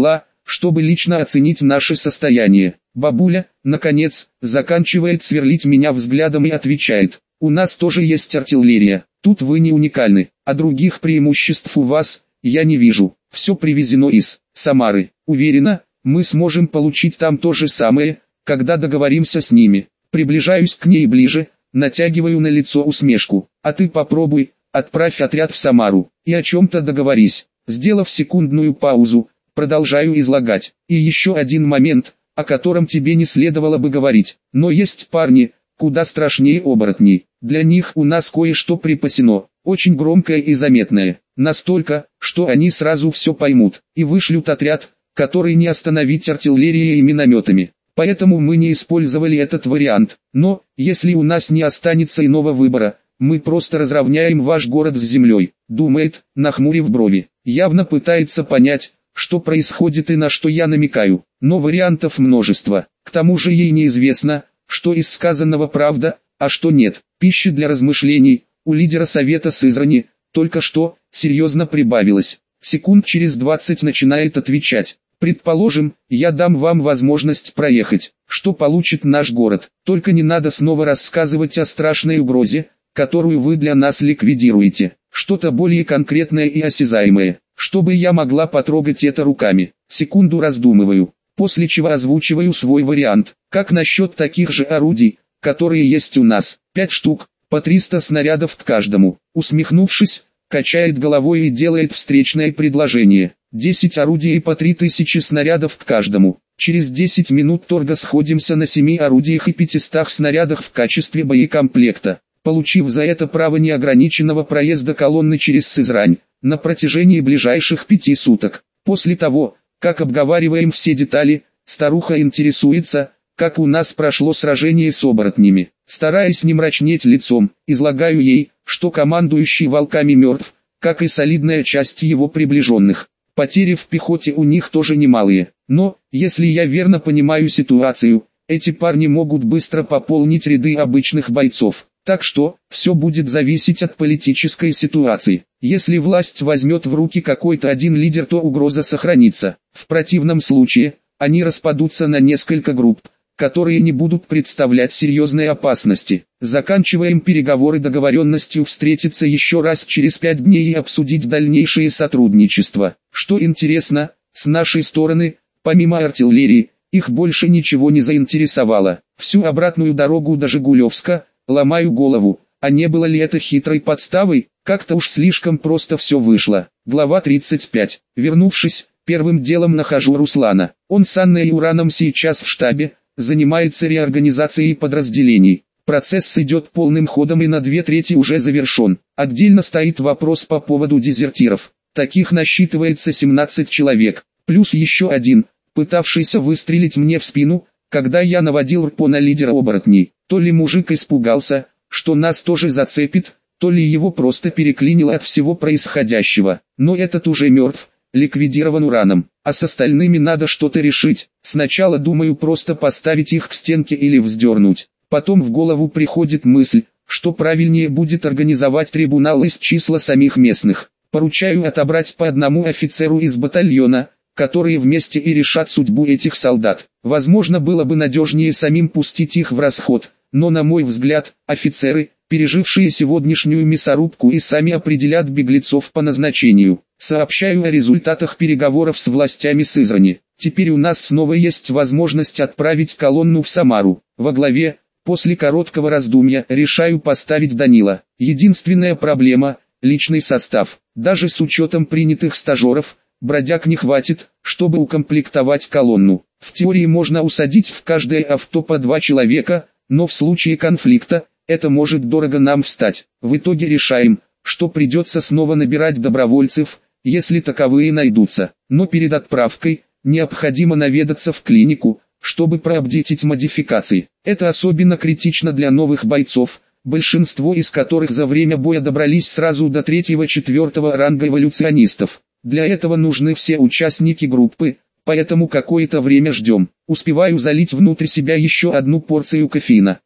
чтобы лично оценить наше состояние. Бабуля, наконец, заканчивает сверлить меня взглядом и отвечает: у нас тоже есть артиллерия, тут вы не уникальны, а других преимуществ у вас я не вижу. Все привезено из Самары. Уверена, мы сможем получить там то же самое, когда договоримся с ними. Приближаюсь к ней ближе, натягиваю на лицо усмешку. А ты попробуй, отправь отряд в Самару, и о чем-то договорись. Сделав секундную паузу, продолжаю излагать. И еще один момент, о котором тебе не следовало бы говорить. Но есть парни, куда страшнее оборотней. Для них у нас кое-что припасено, очень громкое и заметное. Настолько, что они сразу все поймут, и вышлют отряд, который не остановить артиллерией и минометами. Поэтому мы не использовали этот вариант. Но, если у нас не останется иного выбора, мы просто разровняем ваш город с землей, думает, нахмурив брови. Явно пытается понять, что происходит и на что я намекаю. Но вариантов множество. К тому же ей неизвестно, что из сказанного правда, а что нет. Пищи для размышлений у лидера совета Сызрани только что серьезно прибавилось. Секунд через двадцать начинает отвечать. Предположим, я дам вам возможность проехать. Что получит наш город? Только не надо снова рассказывать о страшной угрозе, которую вы для нас ликвидируете. Что-то более конкретное и осязаемое, чтобы я могла потрогать это руками. Секунду раздумываю, после чего озвучиваю свой вариант. Как насчет таких же орудий, которые есть у нас? Пять штук, по триста снарядов к каждому. Усмехнувшись, качает головой и делает встречное предложение. десять орудий и по три тысячи снарядов к каждому. Через десять минут торга сходимся на семи орудиях и пятистах снарядах в качестве боекомплекта, получив за это право неограниченного проезда колонны через Сызрань, на протяжении ближайших пяти суток. После того, как обговариваем все детали, старуха интересуется, как у нас прошло сражение с оборотнями. Стараясь не мрачнеть лицом, излагаю ей, что командующий волками мертв, как и солидная часть его приближенных. Потери в пехоте у них тоже немалые. Но, если я верно понимаю ситуацию, эти парни могут быстро пополнить ряды обычных бойцов. Так что, все будет зависеть от политической ситуации. Если власть возьмет в руки какой-то один лидер, то угроза сохранится. В противном случае, они распадутся на несколько групп, которые не будут представлять серьезной опасности. Заканчиваем переговоры договоренностью встретиться еще раз через пять дней и обсудить дальнейшее сотрудничество. Что интересно, с нашей стороны, помимо артиллерии, их больше ничего не заинтересовало. Всю обратную дорогу до Жигулевска ломаю голову, а не было ли это хитрой подставой? Как-то уж слишком просто все вышло. Глава тридцать пять. Вернувшись, первым делом нахожу Руслана. Он с Анной и Ураном сейчас в штабе, занимается реорганизацией подразделений. Процесс идет полным ходом и на две трети уже завершен. Отдельно стоит вопрос по поводу дезертиров. Таких насчитывается семнадцать человек, плюс еще один, пытавшийся выстрелить мне в спину, когда я наводил РПО на лидера оборотней. То ли мужик испугался, что нас тоже зацепит, то ли его просто переклинило от всего происходящего. Но этот уже мертв, ликвидирован Ураном, а с остальными надо что-то решить. Сначала думаю просто поставить их к стенке или вздернуть. Потом в голову приходит мысль, что правильнее будет организовать трибунал из числа самих местных. Поручаю отобрать по одному офицеру из батальона, которые вместе и решат судьбу этих солдат. Возможно, было бы надежнее самим пустить их в расход, но на мой взгляд, офицеры, пережившие сегодняшнюю мясорубку, и сами определят беглецов по назначению. Сообщаю о результатах переговоров с властями Сызрани. Теперь у нас снова есть возможность отправить колонну в Самару. Во главе, после короткого раздумья, решаю поставить Данила. Единственная проблема – личный состав. Даже с учетом принятых стажеров, бродяг не хватит, чтобы укомплектовать колонну. В теории можно усадить в каждое авто по два человека, но в случае конфликта, это может дорого нам встать. В итоге решаем, что придется снова набирать добровольцев, если таковые найдутся. Но перед отправкой, необходимо наведаться в клинику, чтобы проапдейтить модификации. Это особенно критично для новых бойцов, большинство из которых за время боя добрались сразу до третьего-четвертого ранга эволюционистов. Для этого нужны все участники группы, поэтому какое-то время ждем. Успеваю залить внутрь себя еще одну порцию кофеина.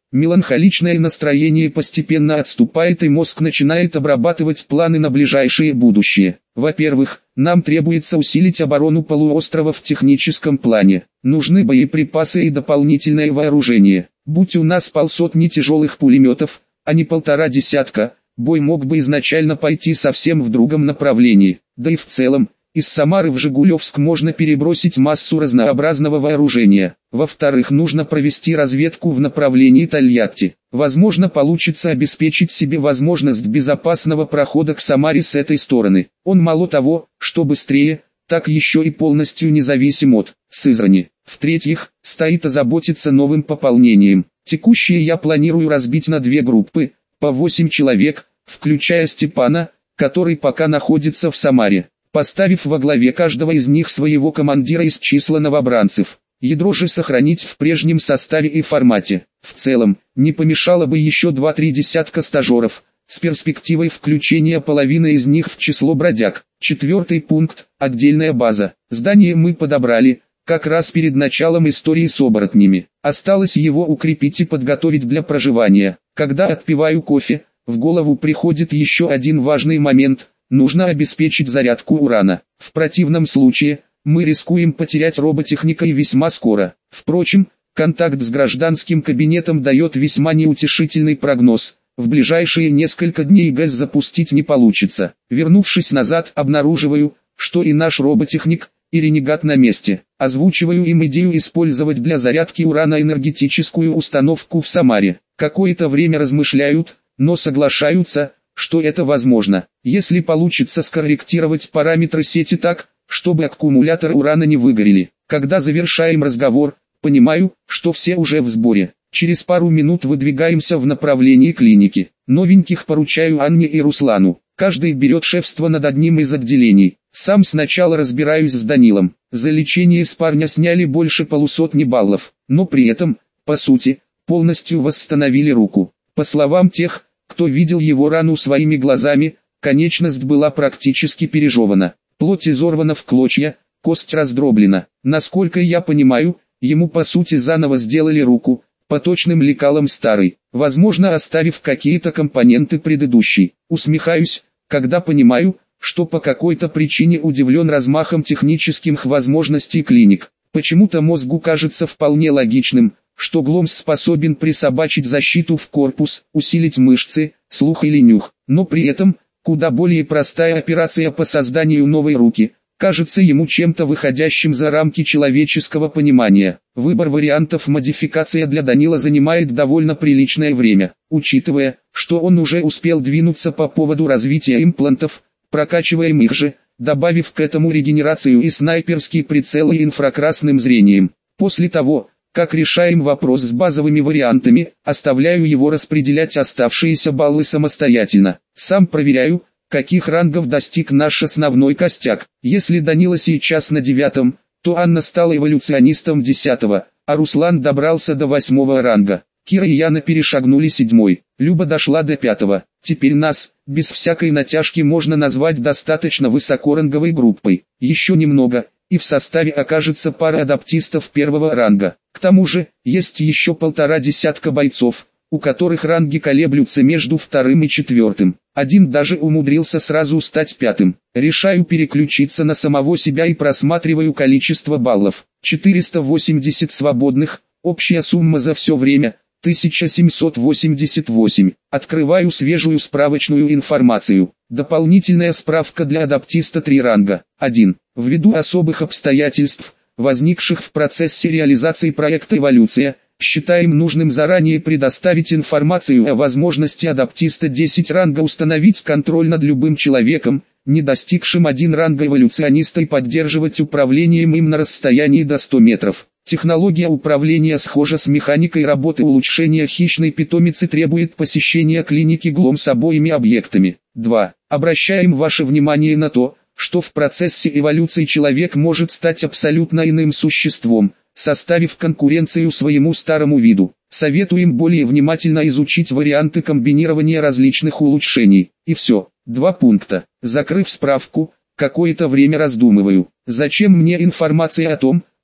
Меланхоличное настроение постепенно отступает, и мозг начинает обрабатывать планы на ближайшее будущее. Во-первых, нам требуется усилить оборону полуострова в техническом плане. Нужны боеприпасы и дополнительное вооружение. Будь у нас полсотни тяжелых пулеметов, а не полтора десятка, бой мог бы изначально пойти совсем в другом направлении. Да и в целом, из Самары в Жигулевск можно перебросить массу разнообразного вооружения. Во-вторых, нужно провести разведку в направлении Тольятти. Возможно, получится обеспечить себе возможность безопасного прохода к Самаре с этой стороны. Он мало того, что быстрее, так еще и полностью независим от Сызрани. В-третьих, стоит озаботиться новым пополнением. Текущие я планирую разбить на две группы, по восемь человек, включая Степана, который пока находится в Самаре, поставив во главе каждого из них своего командира из числа новобранцев. Ядро же сохранить в прежнем составе и формате. В целом, не помешало бы еще два-три десятка стажеров, с перспективой включения половины из них в число бродяг. Четвертый пункт – отдельная база. Здание мы подобрали, как раз перед началом истории с оборотнями. Осталось его укрепить и подготовить для проживания. Когда отпиваю кофе, в голову приходит еще один важный момент – нужно обеспечить зарядку урана. В противном случае, мы рискуем потерять роботехника и весьма скоро. Впрочем, контакт с гражданским кабинетом дает весьма неутешительный прогноз. В ближайшие несколько дней ГЭС запустить не получится. Вернувшись назад, обнаруживаю, что и наш роботехник, и ренегат на месте. Озвучиваю им идею использовать для зарядки урана энергетическую установку в Самаре. Какое-то время размышляют, но соглашаются, что это возможно, если получится скорректировать параметры сети так, чтобы аккумуляторы урана не выгорели. Когда завершаем разговор, понимаю, что все уже в сборе. Через пару минут выдвигаемся в направлении клиники. Новеньких поручаю Анне и Руслану. Каждый берет шефство над одним из отделений. Сам сначала разбираюсь с Данилом. За лечение с парня сняли больше полусотни баллов, но при этом, по сути, полностью восстановили руку. По словам тех, кто видел его рану своими глазами, конечность была практически пережевана. Плоть изорвана в клочья, кость раздроблена. Насколько я понимаю, ему по сути заново сделали руку, по точным лекалам старой, возможно оставив какие-то компоненты предыдущей. Усмехаюсь, когда понимаю, что по какой-то причине удивлен размахом технических возможностей клиник. Почему-то мозгу кажется вполне логичным, что Гломс способен присобачить защиту в корпус, усилить мышцы, слух или нюх, но при этом, куда более простая операция по созданию новой руки, кажется ему чем-то выходящим за рамки человеческого понимания. Выбор вариантов модификации для Данила занимает довольно приличное время, учитывая, что он уже успел двинуться по поводу развития имплантов, прокачиваем их же, добавив к этому регенерацию и снайперские прицелы инфракрасным зрением. После того, как решаем вопрос с базовыми вариантами, оставляю его распределять оставшиеся баллы самостоятельно. Сам проверяю, каких рангов достиг наш основной костяк. Если Данила сейчас на девятом, то Анна стала эволюционистом десятого, а Руслан добрался до восьмого ранга. Кира и Яна перешагнули седьмой, Люба дошла до пятого. Теперь нас, без всякой натяжки, можно назвать достаточно высокоранговой группой. Еще немного, и в составе окажется пара адаптистов первого ранга. К тому же, есть еще полтора десятка бойцов, у которых ранги колеблются между вторым и четвертым. Один даже умудрился сразу стать пятым. Решаю переключиться на самого себя и просматриваю количество баллов. четыреста восемьдесят свободных, общая сумма за все время – тысяча семьсот восемьдесят восемь. Открываю свежую справочную информацию. Дополнительная справка для адаптиста три ранга. один. Ввиду особых обстоятельств, возникших в процессе реализации проекта «Эволюция», считаем нужным заранее предоставить информацию о возможности адаптиста десять ранга установить контроль над любым человеком, не достигшим один ранга эволюциониста, и поддерживать управлением им на расстоянии до ста метров. Технология управления схожа с механикой работы улучшения хищной питомицы, требует посещения клиники Глом с обоими объектами. два. Обращаем ваше внимание на то, что в процессе эволюции человек может стать абсолютно иным существом, составив конкуренцию своему старому виду. Советуем более внимательно изучить варианты комбинирования различных улучшений. И все. Два пункта. Закрыв справку, какое-то время раздумываю, зачем мне информация о том,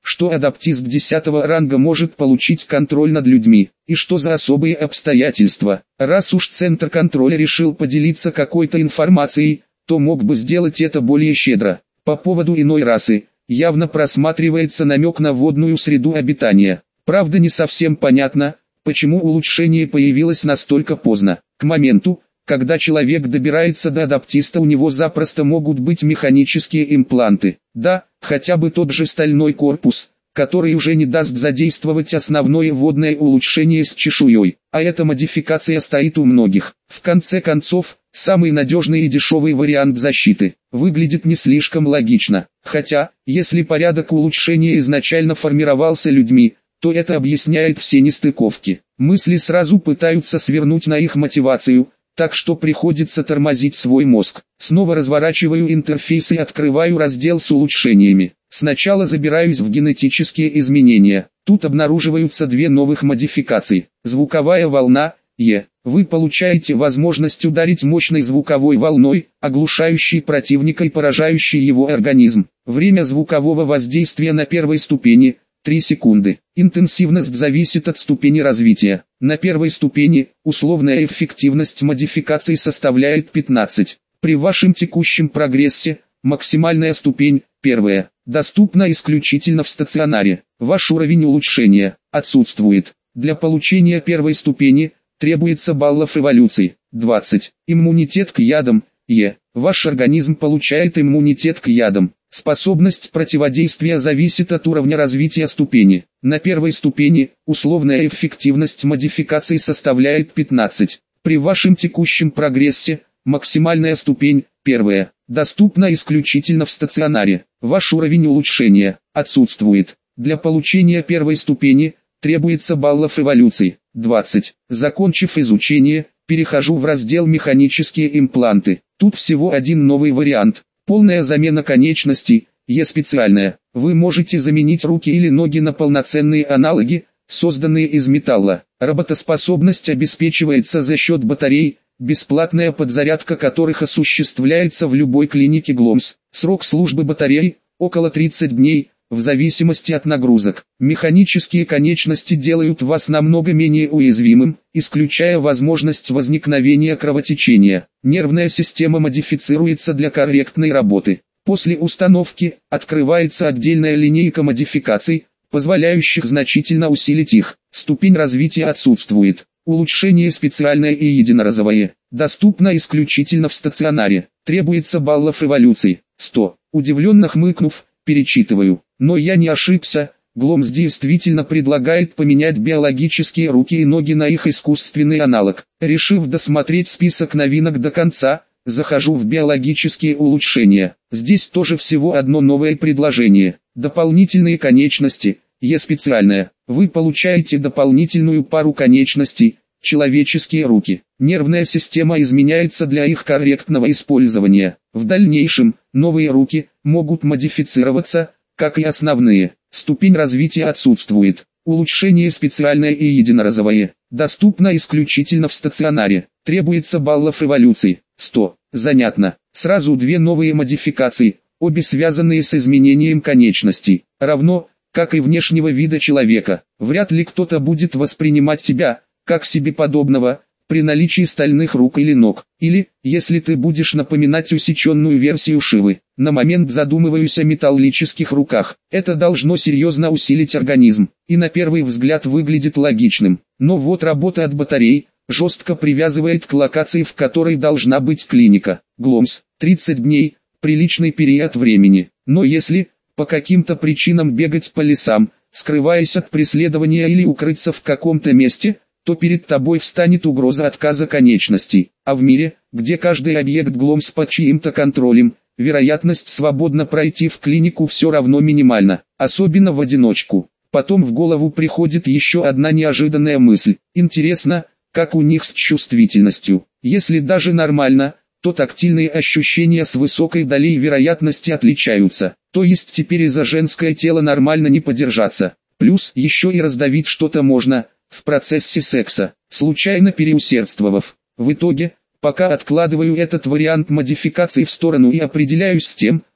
что адаптизм десятого ранга может получить контроль над людьми, и что за особые обстоятельства. Раз уж Центр контроля решил поделиться какой-то информацией, то мог бы сделать это более щедро. По поводу иной расы, явно просматривается намек на водную среду обитания. Правда, не совсем понятно, почему улучшение появилось настолько поздно. К моменту, когда человек добирается до адаптиста, у него запросто могут быть механические импланты. Да, хотя бы тот же стальной корпус, который уже не даст задействовать основное водное улучшение с чешуей. А эта модификация стоит у многих. В конце концов, самый надежный и дешевый вариант защиты. Выглядит не слишком логично. Хотя, если порядок улучшения изначально формировался людьми, то это объясняет все нестыковки. Мысли сразу пытаются свернуть на их мотивацию, так что приходится тормозить свой мозг. Снова разворачиваю интерфейс и открываю раздел с улучшениями. Сначала забираюсь в генетические изменения. Тут обнаруживаются две новых модификации. Звуковая волна, Е. Вы получаете возможность ударить мощной звуковой волной, оглушающей противника и поражающей его организм. Время звукового воздействия на первой ступени – три секунды. Интенсивность зависит от ступени развития. На первой ступени условная эффективность модификации составляет пятнадцать. При вашем текущем прогрессе максимальная ступень первая. Доступна исключительно в стационаре. Ваш уровень улучшения отсутствует. Для получения первой ступени требуется баллов эволюции двадцать. Иммунитет к ядам Е. Ваш организм получает иммунитет к ядам. Способность противодействия зависит от уровня развития ступени. На первой ступени условная эффективность модификации составляет пятнадцать. При вашем текущем прогрессе максимальная ступень первая. Доступна исключительно в стационаре. Ваш уровень улучшения отсутствует. Для получения первой ступени требуется баллов эволюции двадцать. Закончив изучение, перехожу в раздел «Механические импланты». Тут всего один новый вариант. Полная замена конечностей, Е специальная. Вы можете заменить руки или ноги на полноценные аналоги, созданные из металла. Работоспособность обеспечивается за счет батарей, бесплатная подзарядка которых осуществляется в любой клинике ГЛОМС. Срок службы батарей – около тридцати дней, в зависимости от нагрузок. Механические конечности делают вас намного менее уязвимым, исключая возможность возникновения кровотечения. Нервная система модифицируется для корректной работы. После установки открывается отдельная линейка модификаций, позволяющих значительно усилить их. Ступень развития отсутствует. Улучшение специальное и единоразовое. Доступно исключительно в стационаре. Требуется баллов эволюции сто. Удивленно хмыкнув, перечитываю. Но я не ошибся, ГЛОМС действительно предлагает поменять биологические руки и ноги на их искусственный аналог. Решив досмотреть список новинок до конца, захожу в биологические улучшения. Здесь тоже всего одно новое предложение. Дополнительные конечности, Е специальная. Вы получаете дополнительную пару конечностей, человеческие руки. Нервная система изменяется для их корректного использования. В дальнейшем, новые руки могут модифицироваться, как и основные. Ступень развития отсутствует. Улучшение специальное и единоразовое. Доступно исключительно в стационаре. Требуется баллов эволюции сто. Занятно. Сразу две новые модификации, обе связанные с изменением конечностей. Равно, как и внешнего вида человека. Вряд ли кто-то будет воспринимать тебя, как себе подобного, при наличии стальных рук или ног. Или, если ты будешь напоминать усеченную версию Шивы. На момент задумываюсь о металлических руках. Это должно серьезно усилить организм. И на первый взгляд выглядит логичным. Но вот работа от батарей жестко привязывает к локации, в которой должна быть клиника. ГЛОМС. тридцать дней. Приличный период времени. Но если по каким-то причинам бегать по лесам, скрываясь от преследования или укрыться в каком-то месте, то перед тобой встанет угроза отказа конечностей. А в мире, где каждый объект ГЛОМС под чьим-то контролем, вероятность свободно пройти в клинику все равно минимальна, особенно в одиночку. Потом в голову приходит еще одна неожиданная мысль. Интересно, как у них с чувствительностью. Если даже нормально, то тактильные ощущения с высокой долей вероятности отличаются. То есть теперь и за женское тело нормально не подержаться. Плюс еще и раздавить что-то можно в процессе секса, случайно переусердствовав. В итоге, пока откладываю этот вариант модификации в сторону и определяюсь с тем,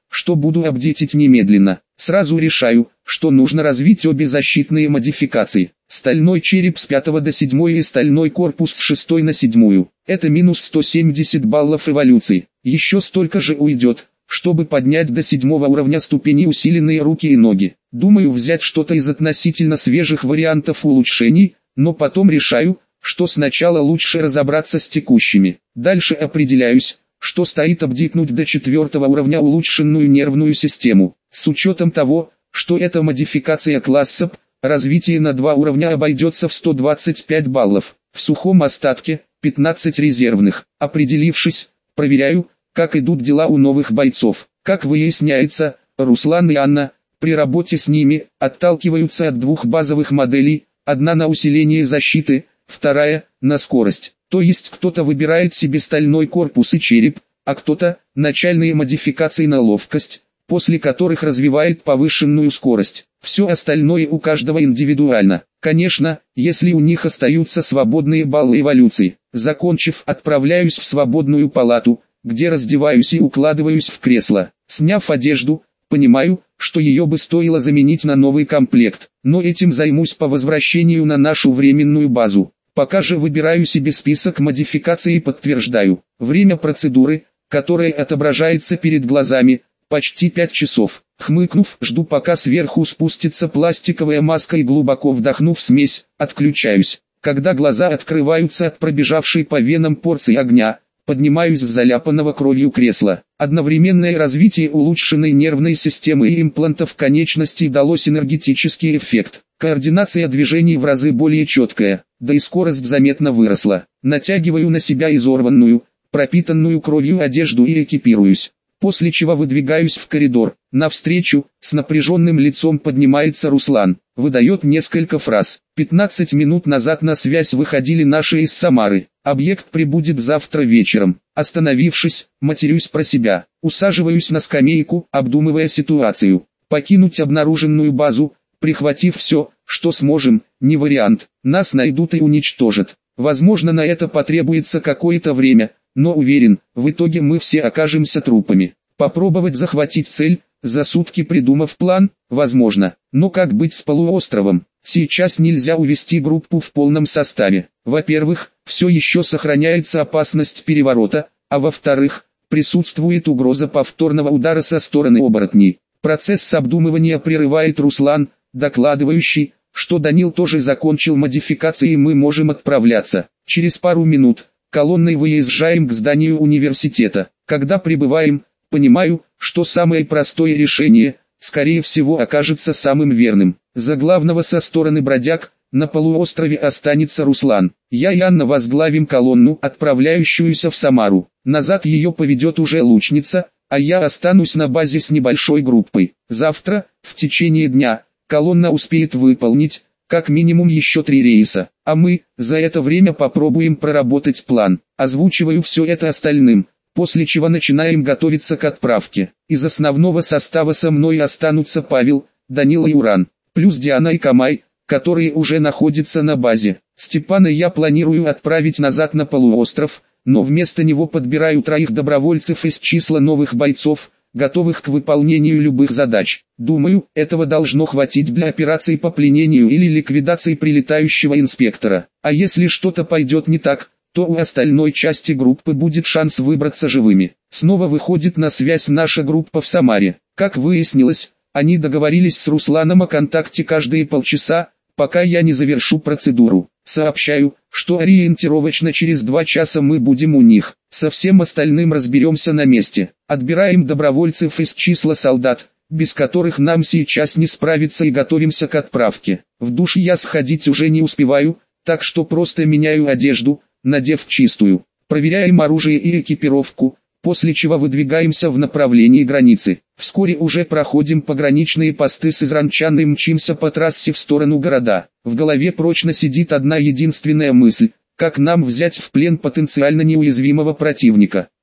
что буду апдейтить немедленно. Сразу решаю, что нужно развить обе защитные модификации. Стальной череп с пятого до седьмого и стальной корпус с шестого на седьмую. Это минус сто семьдесят баллов эволюции. Еще столько же уйдет, чтобы поднять до седьмого уровня ступени усиленные руки и ноги. Думаю взять что-то из относительно свежих вариантов улучшений, но потом решаю, что сначала лучше разобраться с текущими. Дальше определяюсь, что стоит апдейтнуть до четвертого уровня улучшенную нервную систему. С учетом того, что эта модификация класса П, развитие на два уровня обойдется в сто двадцать пять баллов. В сухом остатке пятнадцать резервных. Определившись, проверяю, как идут дела у новых бойцов. Как выясняется, Руслан и Анна, при работе с ними, отталкиваются от двух базовых моделей, одна на усиление защиты, вторая – на скорость. То есть кто-то выбирает себе стальной корпус и череп, а кто-то – начальные модификации на ловкость, после которых развивает повышенную скорость. Все остальное у каждого индивидуально. Конечно, если у них остаются свободные баллы эволюции. Закончив, отправляюсь в свободную палату, где раздеваюсь и укладываюсь в кресло. Сняв одежду, понимаю, что ее бы стоило заменить на новый комплект, но этим займусь по возвращению на нашу временную базу. Пока же выбираю себе список модификаций и подтверждаю. Время процедуры, которое отображается перед глазами, почти пять часов. Хмыкнув, жду пока сверху спустится пластиковая маска и глубоко вдохнув смесь, отключаюсь. Когда глаза открываются от пробежавшей по венам порции огня, поднимаюсь с заляпанного кровью кресла. Одновременное развитие улучшенной нервной системы и имплантов конечностей дало синергетический эффект. Координация движений в разы более четкая, да и скорость заметно выросла. Натягиваю на себя изорванную, пропитанную кровью одежду и экипируюсь. После чего выдвигаюсь в коридор. Навстречу, с напряженным лицом поднимается Руслан. Выдает несколько фраз. пятнадцать минут назад на связь выходили наши из Самары. Объект прибудет завтра вечером. Остановившись, матерюсь про себя. Усаживаюсь на скамейку, обдумывая ситуацию. Покинуть обнаруженную базу, прихватив все, что сможем, не вариант. Нас найдут и уничтожат. Возможно, на это потребуется какое-то время, но уверен, в итоге мы все окажемся трупами. Попробовать захватить цель, за сутки придумав план, возможно. Но как быть с полуостровом? Сейчас нельзя увести группу в полном составе. Во-первых, все еще сохраняется опасность переворота, а во-вторых, присутствует угроза повторного удара со стороны оборотней. Процесс обдумывания прерывает Руслан, докладывающий, что Данил тоже закончил модификации и мы можем отправляться. Через пару минут колонной выезжаем к зданию университета. Когда прибываем, понимаю, что самое простое решение, скорее всего, окажется самым верным. За главного со стороны бродяг, на полуострове останется Руслан. Я и Анна возглавим колонну, отправляющуюся в Самару. Назад ее поведет уже лучница, а я останусь на базе с небольшой группой. Завтра, в течение дня, колонна успеет выполнить, как минимум еще три рейса, а мы, за это время попробуем проработать план. Озвучиваю все это остальным, после чего начинаем готовиться к отправке. Из основного состава со мной останутся Павел, Данила и Уран, плюс Диана и Камай, которые уже находятся на базе. Степана я планирую отправить назад на полуостров, но вместо него подбираю троих добровольцев из числа новых бойцов, готовых к выполнению любых задач. Думаю, этого должно хватить для операции по пленению или ликвидации прилетающего инспектора. А если что-то пойдет не так, то у остальной части группы будет шанс выбраться живыми. Снова выходит на связь наша группа в Самаре. Как выяснилось, они договорились с Русланом о контакте каждые полчаса, пока я не завершу процедуру. Сообщаю, что ориентировочно через два часа мы будем у них. Со всем остальным разберемся на месте. Отбираем добровольцев из числа солдат, без которых нам сейчас не справиться, и готовимся к отправке. В душ я сходить уже не успеваю, так что просто меняю одежду, надев чистую. Проверяем оружие и экипировку, после чего выдвигаемся в направлении границы. Вскоре уже проходим пограничные посты с Изранчан и мчимся по трассе в сторону города. В голове прочно сидит одна единственная мысль: как нам взять в плен потенциально неуязвимого противника.